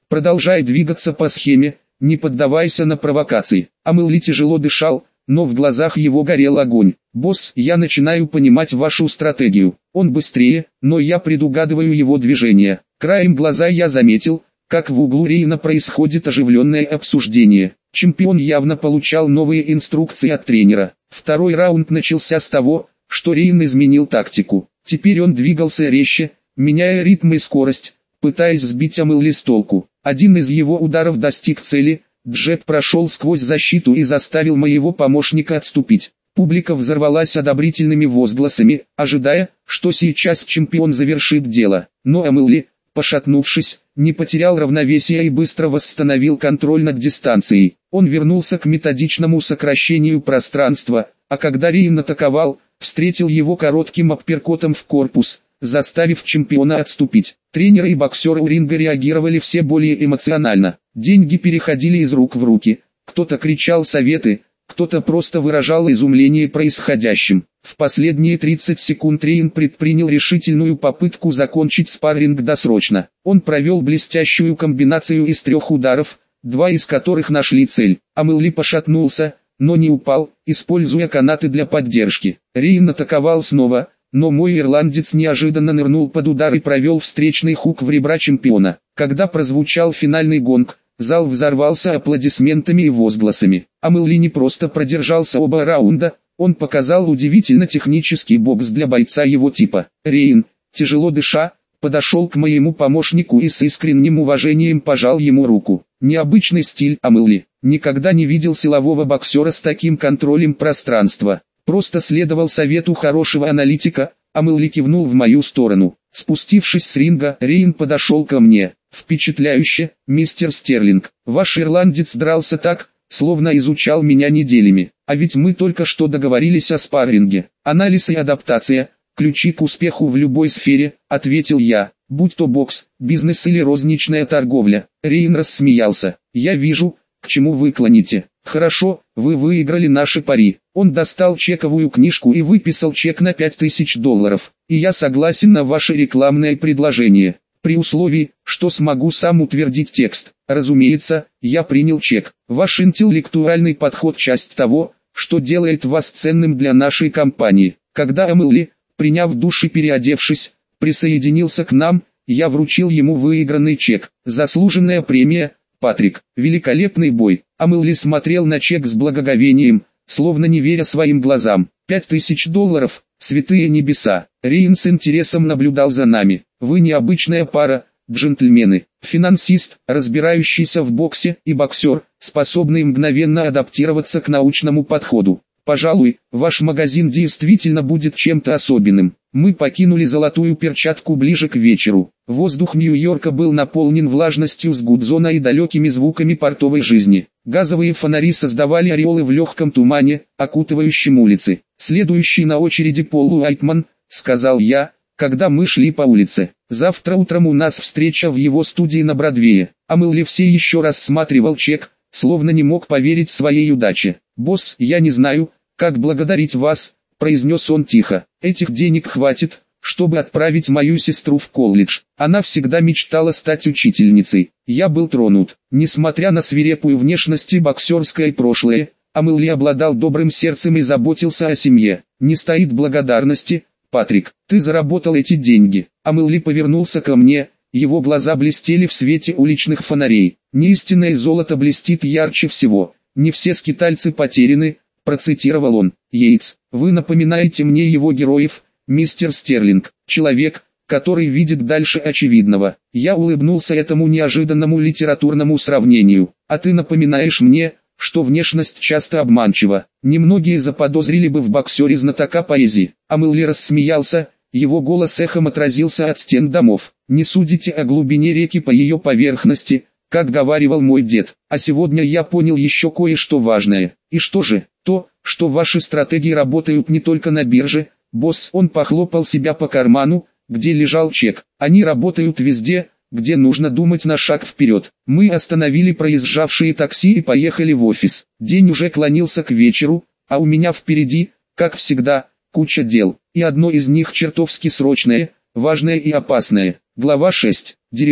Продолжай двигаться по схеме, не поддавайся на провокации. Амелли тяжело дышал, но в глазах его горел огонь. «Босс, я начинаю понимать вашу стратегию. Он быстрее, но я предугадываю его движения». Краем глаза я заметил, как в углу Рейна происходит оживленное обсуждение. Чемпион явно получал новые инструкции от тренера. Второй раунд начался с того, что Рейн изменил тактику. Теперь он двигался резче, меняя ритм и скорость, пытаясь сбить Амелли с толку. Один из его ударов достиг цели, джеб прошел сквозь защиту и заставил моего помощника отступить. Публика взорвалась одобрительными возгласами, ожидая, что сейчас чемпион завершит дело. Но Амелли, пошатнувшись, не потерял равновесия и быстро восстановил контроль над дистанцией. Он вернулся к методичному сокращению пространства, а когда Рейн атаковал, встретил его коротким апперкотом в корпус, заставив чемпиона отступить. Тренеры и боксеры у ринга реагировали все более эмоционально. Деньги переходили из рук в руки, кто-то кричал советы, кто-то просто выражал изумление происходящим. В последние тридцать секунд Рейн предпринял решительную попытку закончить спарринг досрочно. Он провел блестящую комбинацию из трех ударов, два из которых нашли цель. Амелли пошатнулся, но не упал, используя канаты для поддержки. Рейн атаковал снова, но мой ирландец неожиданно нырнул под удар и провел встречный хук в ребра чемпиона. Когда прозвучал финальный гонг, зал взорвался аплодисментами и возгласами. Амелли не просто продержался оба раунда, он показал удивительно технический бокс для бойца его типа. Рейн, тяжело дыша, подошел к моему помощнику и с искренним уважением пожал ему руку. Необычный стиль Амелли. Никогда не видел силового боксера с таким контролем пространства. Просто следовал совету хорошего аналитика. Амелли кивнул в мою сторону. Спустившись с ринга, Рейн подошел ко мне. «Впечатляюще, мистер Стерлинг. Ваш ирландец дрался так, словно изучал меня неделями. А ведь мы только что договорились о спарринге. Анализ и адаптация – ключи к успеху в любой сфере», – ответил я. «Будь то бокс, бизнес или розничная торговля». Рейн рассмеялся. «Я вижу, к чему вы клоните. Хорошо, вы выиграли наши пари». Он достал чековую книжку и выписал чек на пять тысяч долларов. «И я согласен на ваше рекламное предложение, при условии, что смогу сам утвердить текст. Разумеется, я принял чек. Ваш интеллектуальный подход – часть того, что делает вас ценным для нашей компании». Когда Амелли, приняв душ и переодевшись, присоединился к нам, я вручил ему выигранный чек. «Заслуженная премия, Патрик». Великолепный бой. Амелли смотрел на чек с благоговением, словно не веря своим глазам. «Пять тысяч долларов, святые небеса». Рейн с интересом наблюдал за нами. «Вы необычная пара, джентльмены». Финансист, разбирающийся в боксе, и боксер, способный мгновенно адаптироваться к научному подходу. «Пожалуй, ваш магазин действительно будет чем-то особенным». Мы покинули золотую перчатку ближе к вечеру. Воздух Нью-Йорка был наполнен влажностью с гудзона и далекими звуками портовой жизни. Газовые фонари создавали ореолы в легком тумане, окутывающем улицы. «Следующий на очереди Пол Уайтман», — сказал я, когда мы шли по улице. «Завтра утром у нас встреча в его студии на Бродвее». Амелли все еще рассматривал чек, словно не мог поверить своей удаче. «Босс, я не знаю, как благодарить вас», — произнес он тихо. «Этих денег хватит, чтобы отправить мою сестру в колледж. Она всегда мечтала стать учительницей». Я был тронут. Несмотря на свирепую внешность и боксерское прошлое, Амелли обладал добрым сердцем и заботился о семье. «Не стоит благодарности, Патрик. Ты заработал эти деньги». Амелли повернулся ко мне, его глаза блестели в свете уличных фонарей. «Неистинное золото блестит ярче всего. Не все скитальцы потеряны», — процитировал он. «Йейтс, вы напоминаете мне его героев, мистер Стерлинг, человек, который видит дальше очевидного». Я улыбнулся этому неожиданному литературному сравнению. «А ты напоминаешь мне, что внешность часто обманчива. Немногие заподозрили бы в боксере знатока поэзии». Амелли рассмеялся, его голос эхом отразился от стен домов. «Не судите о глубине реки по ее поверхности, как говаривал мой дед. А сегодня я понял еще кое-что важное». «И что же?» «То, что ваши стратегии работают не только на бирже, босс». Он похлопал себя по карману, где лежал чек. «Они работают везде, где нужно думать на шаг вперед». Мы остановили проезжавшие такси и поехали в офис. День уже клонился к вечеру, а у меня впереди, как всегда, куча дел. И одно из них чертовски срочное, важное и опасное. Глава шесть. Дирижер.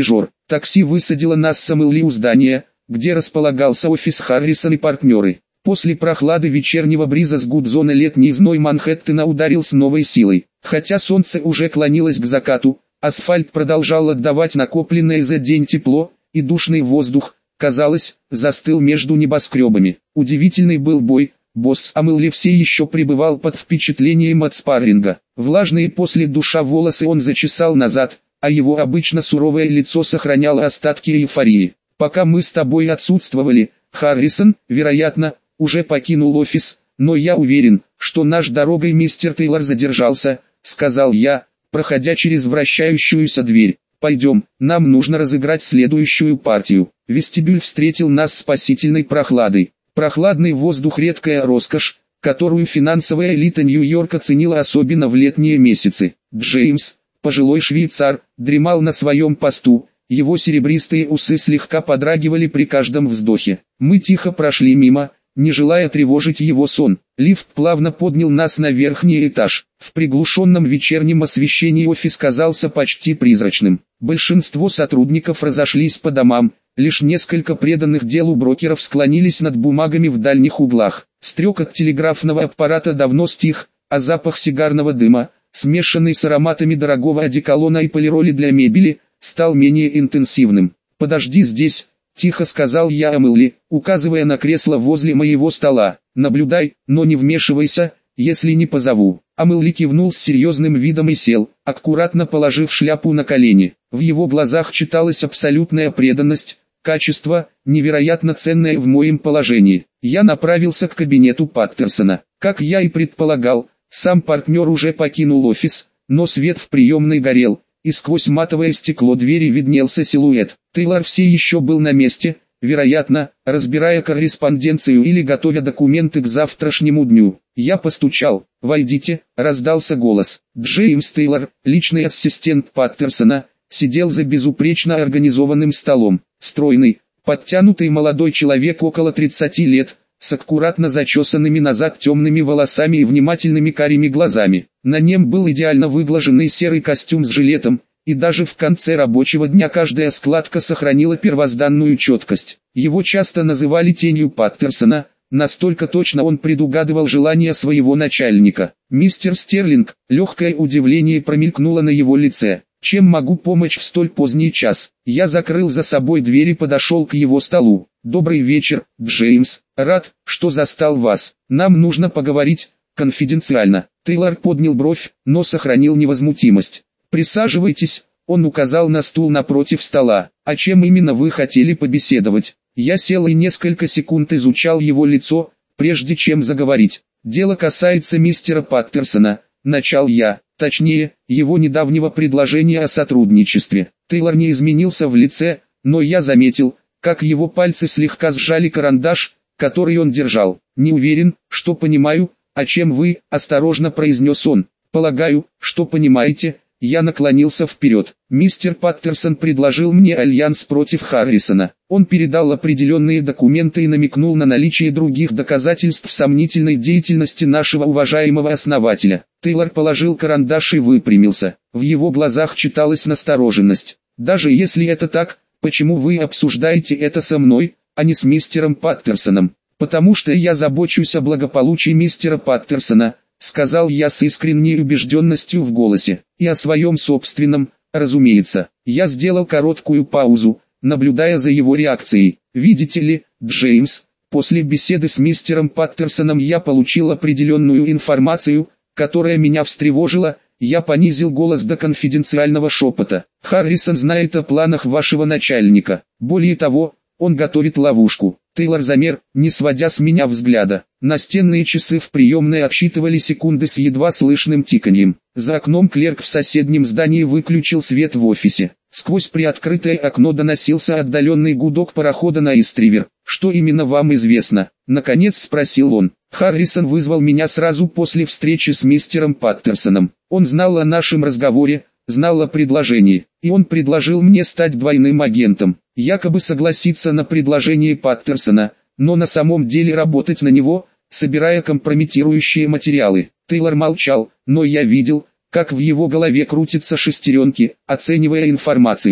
Такси высадило нас с Эмили у здания, где располагался офис Харрисон и партнеры. После прохлады вечернего бриза с гудзона летний зной Манхэттена ударил с новой силой. Хотя солнце уже клонилось к закату, асфальт продолжал отдавать накопленное за день тепло, и душный воздух, казалось, застыл между небоскребами. Удивительный был бой. Босс Амелли все еще пребывал под впечатлением от спарринга. Влажные после душа волосы он зачесал назад, а его обычно суровое лицо сохраняло остатки эйфории. Пока мы с тобой отсутствовали, Харрисон, вероятно, уже покинул офис, но я уверен, что наш дорогой мистер Тейлор задержался, сказал я, проходя через вращающуюся дверь. Пойдем, нам нужно разыграть следующую партию. Вестибюль встретил нас спасительной прохладой. Прохладный воздух — редкая роскошь, которую финансовая элита Нью-Йорка ценила особенно в летние месяцы. Джеймс, пожилой швейцар, дремал на своем посту, его серебристые усы слегка подрагивали при каждом вздохе. Мы тихо прошли мимо, не желая тревожить его сон. Лифт плавно поднял нас на верхний этаж. В приглушенном вечернем освещении офис казался почти призрачным. Большинство сотрудников разошлись по домам, лишь несколько преданных делу брокеров склонились над бумагами в дальних углах. Стрекот телеграфного аппарата давно стих, а запах сигарного дыма, смешанный с ароматами дорогого одеколона и полироли для мебели, стал менее интенсивным. «Подожди здесь», — тихо сказал я Эмили, указывая на кресло возле моего стола. «Наблюдай, но не вмешивайся, если не позову». Эмили кивнул с серьезным видом и сел, аккуратно положив шляпу на колени. В его глазах читалась абсолютная преданность, качество, невероятно ценное в моем положении. Я направился к кабинету Паттерсона. Как я и предполагал, сам партнер уже покинул офис, но свет в приемной горел, и сквозь матовое стекло двери виднелся силуэт. Тейлор все еще был на месте, вероятно, разбирая корреспонденцию или готовя документы к завтрашнему дню. Я постучал. «Войдите», — раздался голос. Джеймс Тейлор, личный ассистент Паттерсона, сидел за безупречно организованным столом. Стройный, подтянутый молодой человек около тридцати лет, с аккуратно зачесанными назад темными волосами и внимательными карими глазами. На нем был идеально выглаженный серый костюм с жилетом, и даже в конце рабочего дня каждая складка сохранила первозданную четкость. Его часто называли тенью Паттерсона, настолько точно он предугадывал желания своего начальника. «Мистер Стерлинг», легкое удивление промелькнуло на его лице. «Чем могу помочь в столь поздний час?» Я закрыл за собой дверь и подошел к его столу. «Добрый вечер, Джеймс. Рад, что застал вас. Нам нужно поговорить, конфиденциально». Тейлор поднял бровь, но сохранил невозмутимость. «Присаживайтесь», — он указал на стул напротив стола. «О чем именно вы хотели побеседовать?» Я сел и несколько секунд изучал его лицо, прежде чем заговорить. «Дело касается мистера Паттерсона», — начал я. Точнее, его недавнего предложения о сотрудничестве. Тейлор не изменился в лице, но я заметил, как его пальцы слегка сжали карандаш, который он держал. «Не уверен, что понимаю, о чем вы», — осторожно произнес он. «Полагаю, что понимаете». Я наклонился вперед. Мистер Паттерсон предложил мне альянс против Харрисона. Он передал определенные документы и намекнул на наличие других доказательств сомнительной деятельности нашего уважаемого основателя. Тейлор положил карандаш и выпрямился. В его глазах читалась настороженность. «Даже если это так, почему вы обсуждаете это со мной, а не с мистером Паттерсоном?» «Потому что я забочусь о благополучии мистера Паттерсона», — сказал я с искренней убежденностью в голосе, — «и о своем собственном, разумеется». Я сделал короткую паузу, наблюдая за его реакцией. «Видите ли, Джеймс, после беседы с мистером Паттерсоном я получил определенную информацию, которая меня встревожила». Я понизил голос до конфиденциального шепота. «Харрисон знает о планах вашего начальника. Более того, он готовит ловушку». Тейлор замер, не сводя с меня взгляда. Настенные часы в приемной отсчитывали секунды с едва слышным тиканьем. За окном клерк в соседнем здании выключил свет в офисе. Сквозь приоткрытое окно доносился отдаленный гудок парохода на Истривер. «Что именно вам известно?» — наконец спросил он. «Харрисон вызвал меня сразу после встречи с мистером Паттерсоном. Он знал о нашем разговоре, знал о предложении, и он предложил мне стать двойным агентом, якобы согласиться на предложение Паттерсона, но на самом деле работать на него, собирая компрометирующие материалы». Тейлор молчал, но я видел, как в его голове крутятся шестеренки, оценивая информацию.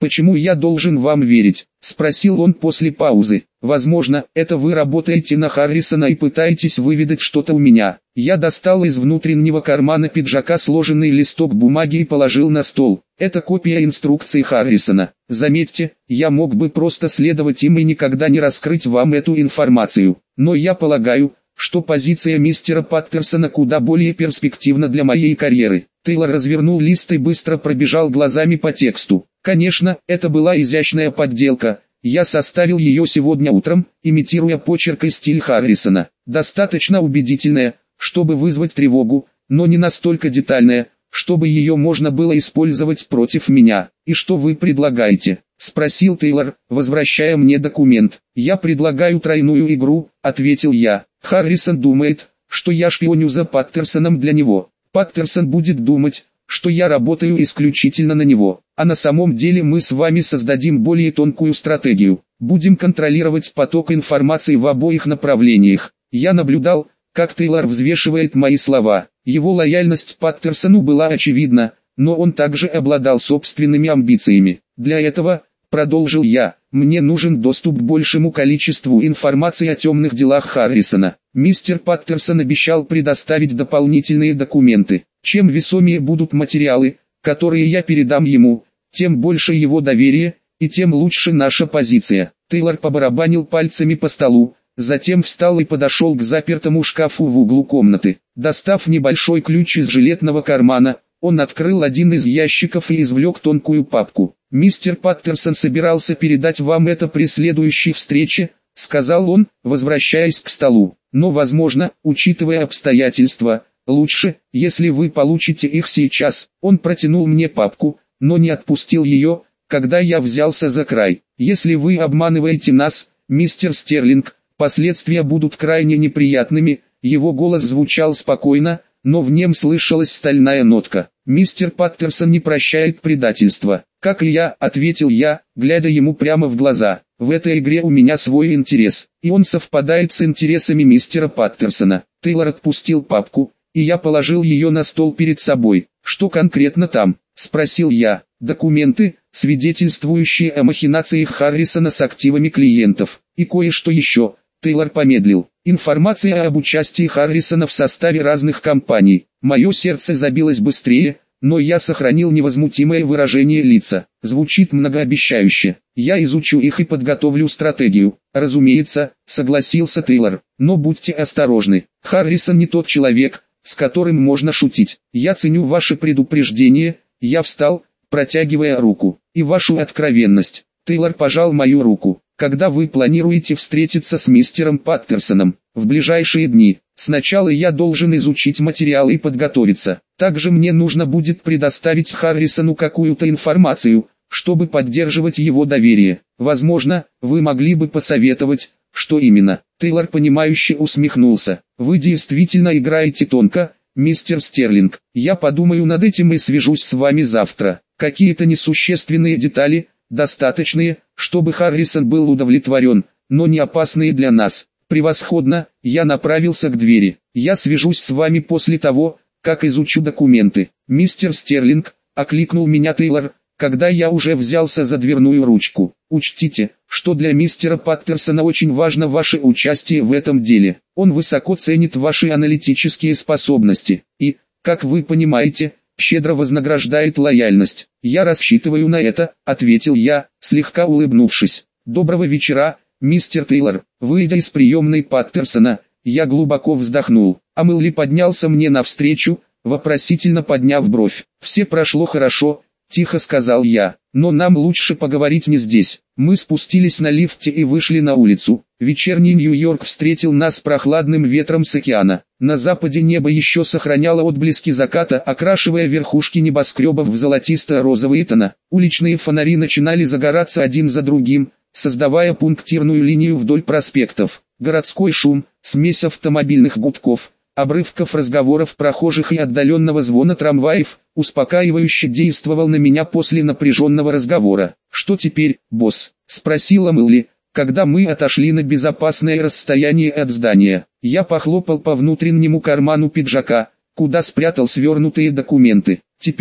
«Почему я должен вам верить?» – спросил он после паузы. «Возможно, это вы работаете на Харрисона и пытаетесь выведать что-то у меня». Я достал из внутреннего кармана пиджака сложенный листок бумаги и положил на стол. Это копия инструкции Харрисона. Заметьте, я мог бы просто следовать им и никогда не раскрыть вам эту информацию. Но я полагаю, что позиция мистера Паттерсона куда более перспективна для моей карьеры. Тейлор развернул лист и быстро пробежал глазами по тексту. Конечно, это была изящная подделка. Я составил ее сегодня утром, имитируя почерк и стиль Харрисона. Достаточно убедительная, чтобы вызвать тревогу, но не настолько детальная, чтобы ее можно было использовать против меня. «И что вы предлагаете?» – спросил Тейлор, возвращая мне документ. «Я предлагаю тройную игру», – ответил я. «Харрисон думает, что я шпионю за Паттерсоном для него. Паттерсон будет думать, что я работаю исключительно на него. А на самом деле мы с вами создадим более тонкую стратегию. Будем контролировать поток информации в обоих направлениях». Я наблюдал, как Тейлор взвешивает мои слова. Его лояльность Паттерсону была очевидна, но он также обладал собственными амбициями. «Для этого, — продолжил я, — мне нужен доступ к большему количеству информации о темных делах Харрисона. Мистер Паттерсон обещал предоставить дополнительные документы. Чем весомее будут материалы, которые я передам ему, тем больше его доверие, и тем лучше наша позиция». Тейлор побарабанил пальцами по столу, затем встал и подошел к запертому шкафу в углу комнаты. Достав небольшой ключ из жилетного кармана, он открыл один из ящиков и извлек тонкую папку. «Мистер Паттерсон собирался передать вам это при следующей встрече», — сказал он, возвращаясь к столу. «Но, возможно, учитывая обстоятельства, лучше, если вы получите их сейчас». Он протянул мне папку, но не отпустил ее, когда я взялся за край. «Если вы обманываете нас, мистер Стерлинг, последствия будут крайне неприятными». Его голос звучал спокойно, но в нем слышалась стальная нотка. «Мистер Паттерсон не прощает предательства». «Как и я», — ответил я, глядя ему прямо в глаза. «В этой игре у меня свой интерес, и он совпадает с интересами мистера Паттерсона». Тейлор отпустил папку, и я положил ее на стол перед собой. «Что конкретно там?» — спросил я. «Документы, свидетельствующие о махинациях Харрисона с активами клиентов, и кое-что еще». Тейлор помедлил. «Информация об участии Харрисона в составе разных компаний». Мое сердце забилось быстрее, но я сохранил невозмутимое выражение лица. Звучит многообещающе. «Я изучу их и подготовлю стратегию». «Разумеется», — согласился Тейлор. «Но будьте осторожны. Харрисон не тот человек, с которым можно шутить. Я ценю ваше предупреждение». Я встал, протягивая руку. «И вашу откровенность». Тейлор пожал мою руку. «Когда вы планируете встретиться с мистером Паттерсоном?» «В ближайшие дни. Сначала я должен изучить материал и подготовиться. Также мне нужно будет предоставить Харрисону какую-то информацию, чтобы поддерживать его доверие. Возможно, вы могли бы посоветовать, что именно». Тейлор понимающе усмехнулся. «Вы действительно играете тонко, мистер Стерлинг. Я подумаю над этим и свяжусь с вами завтра. Какие-то несущественные детали, достаточные, чтобы Харрисон был удовлетворен, но не опасные для нас». «Превосходно», я направился к двери. «Я свяжусь с вами после того, как изучу документы». «Мистер Стерлинг», окликнул меня Тейлор, когда я уже взялся за дверную ручку. «Учтите, что для мистера Паттерсона очень важно ваше участие в этом деле. Он высоко ценит ваши аналитические способности и, как вы понимаете, щедро вознаграждает лояльность». «Я рассчитываю на это», — ответил я, слегка улыбнувшись. «Доброго вечера, мистер Тейлор». Выйдя из приемной Паттерсона, я глубоко вздохнул. А Мэлли поднялся мне навстречу, вопросительно подняв бровь. «Все прошло хорошо», — тихо сказал я, — «но нам лучше поговорить не здесь». Мы спустились на лифте и вышли на улицу. Вечерний Нью-Йорк встретил нас прохладным ветром с океана. На западе небо еще сохраняло отблески заката, окрашивая верхушки небоскребов в золотисто-розовые тона. Уличные фонари начинали загораться один за другим, создавая пунктирную линию вдоль проспектов. Городской шум, смесь автомобильных гудков, обрывков разговоров прохожих и отдаленного звона трамваев, успокаивающе действовал на меня после напряженного разговора. «Что теперь, босс?» — спросила Мэлли, когда мы отошли на безопасное расстояние от здания. Я похлопал по внутреннему карману пиджака, куда спрятал свернутые документы. «Теперь,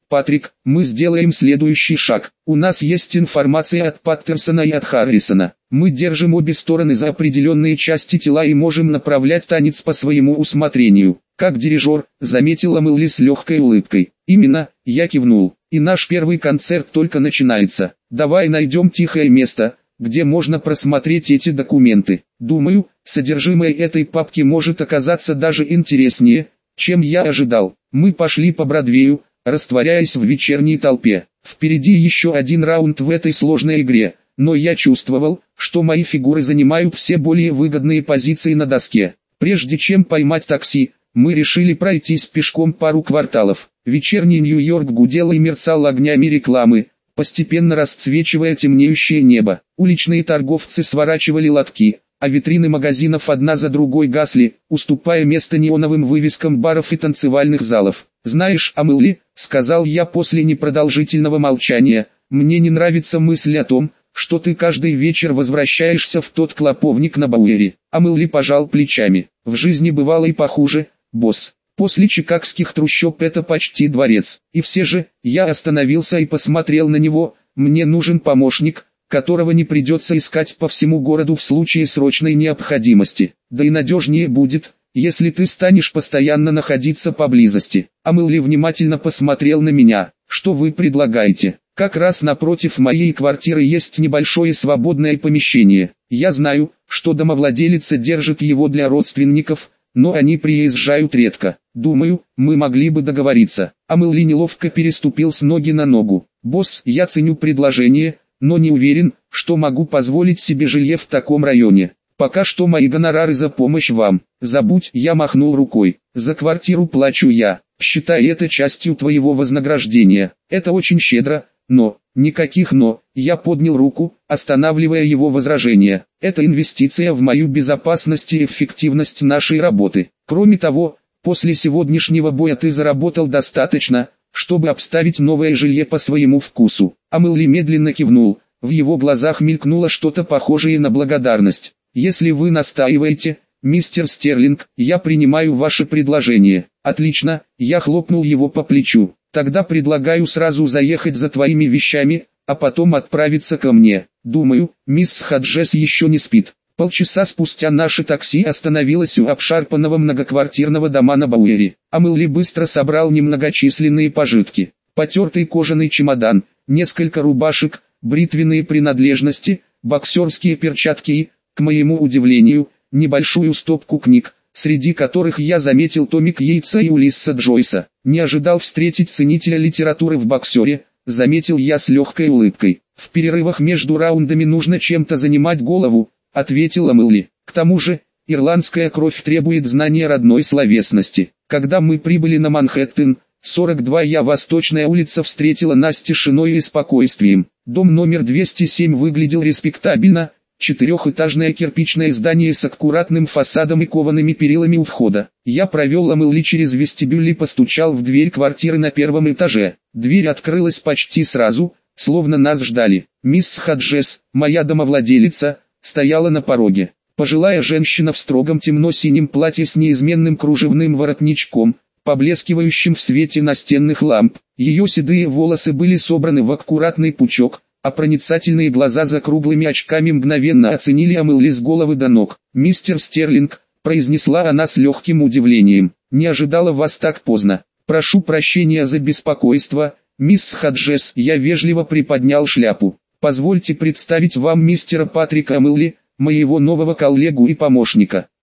Патрик, мы сделаем следующий шаг. У нас есть информация от Паттерсона и от Харрисона. Мы держим обе стороны за определенные части тела и можем направлять танец по своему усмотрению. Как дирижер, заметила Мэлли с легкой улыбкой. Именно, я кивнул. И наш первый концерт только начинается. Давай найдем тихое место, где можно просмотреть эти документы. Думаю, содержимое этой папки может оказаться даже интереснее, чем я ожидал. Мы пошли по Бродвею, растворяясь в вечерней толпе. Впереди еще один раунд в этой сложной игре, но я чувствовал, что мои фигуры занимают все более выгодные позиции на доске. Прежде чем поймать такси, мы решили пройтись пешком пару кварталов. Вечерний Нью-Йорк гудел и мерцал огнями рекламы, постепенно расцвечивая темнеющее небо. Уличные торговцы сворачивали лотки, а витрины магазинов одна за другой гасли, уступая место неоновым вывескам баров и танцевальных залов. «Знаешь, Амелли», — сказал я после непродолжительного молчания, — «мне не нравится мысль о том, что ты каждый вечер возвращаешься в тот клоповник на Бауэре». Амелли пожал плечами. «В жизни бывало и похуже, босс. После чикагских трущоб это почти дворец. И все же, я остановился и посмотрел на него, мне нужен помощник, которого не придется искать по всему городу в случае срочной необходимости. Да и надежнее будет, если ты станешь постоянно находиться поблизости». Амелли внимательно посмотрел на меня. «Что вы предлагаете? Как раз напротив моей квартиры есть небольшое свободное помещение. Я знаю, что домовладелица держит его для родственников, но они приезжают редко. Думаю, мы могли бы договориться». Амелли неловко переступил с ноги на ногу. «Босс, я ценю предложение, но не уверен, что могу позволить себе жилье в таком районе. Пока что мои гонорары за помощь вам. Забудь», — я махнул рукой. «За квартиру плачу я. Считай это частью твоего вознаграждения. Это очень щедро, но...» «Никаких «но», — я поднял руку, останавливая его возражение. «Это инвестиция в мою безопасность и эффективность нашей работы. Кроме того, после сегодняшнего боя ты заработал достаточно, чтобы обставить новое жилье по своему вкусу». Амелли медленно кивнул, в его глазах мелькнуло что-то похожее на благодарность. «Если вы настаиваете, мистер Стерлинг, я принимаю ваше предложение». «Отлично», — я хлопнул его по плечу. «Тогда предлагаю сразу заехать за твоими вещами, а потом отправиться ко мне. Думаю, мисс Хаджес еще не спит». Полчаса спустя наше такси остановилось у обшарпанного многоквартирного дома на Бауэре. Амелли быстро собрал немногочисленные пожитки. Потертый кожаный чемодан, несколько рубашек, бритвенные принадлежности, боксерские перчатки и, к моему удивлению, небольшую стопку книг, среди которых я заметил томик Йейтса и Улисса Джойса. «Не ожидал встретить ценителя литературы в боксере», — заметил я с легкой улыбкой. «В перерывах между раундами нужно чем-то занимать голову», — ответила Мэлли. «К тому же, ирландская кровь требует знания родной словесности». Когда мы прибыли на Манхэттен, сорок два Я Восточная улица встретила нас тишиной и спокойствием. Дом номер двести семь выглядел респектабельно. Четырехэтажное кирпичное здание с аккуратным фасадом и коваными перилами у входа. Я провел Амелли через вестибюль и постучал в дверь квартиры на первом этаже. Дверь открылась почти сразу, словно нас ждали. Мисс Хаджес, моя домовладелица, стояла на пороге. Пожилая женщина в строгом темно-синем платье с неизменным кружевным воротничком, поблескивающим в свете настенных ламп. Ее седые волосы были собраны в аккуратный пучок, а проницательные глаза за круглыми очками мгновенно оценили Амелли с головы до ног. «Мистер Стерлинг», — произнесла она с легким удивлением, — «не ожидала вас так поздно. Прошу прощения за беспокойство, мисс Хаджес». Я вежливо приподнял шляпу. «Позвольте представить вам мистера Патрика Амелли, моего нового коллегу и помощника».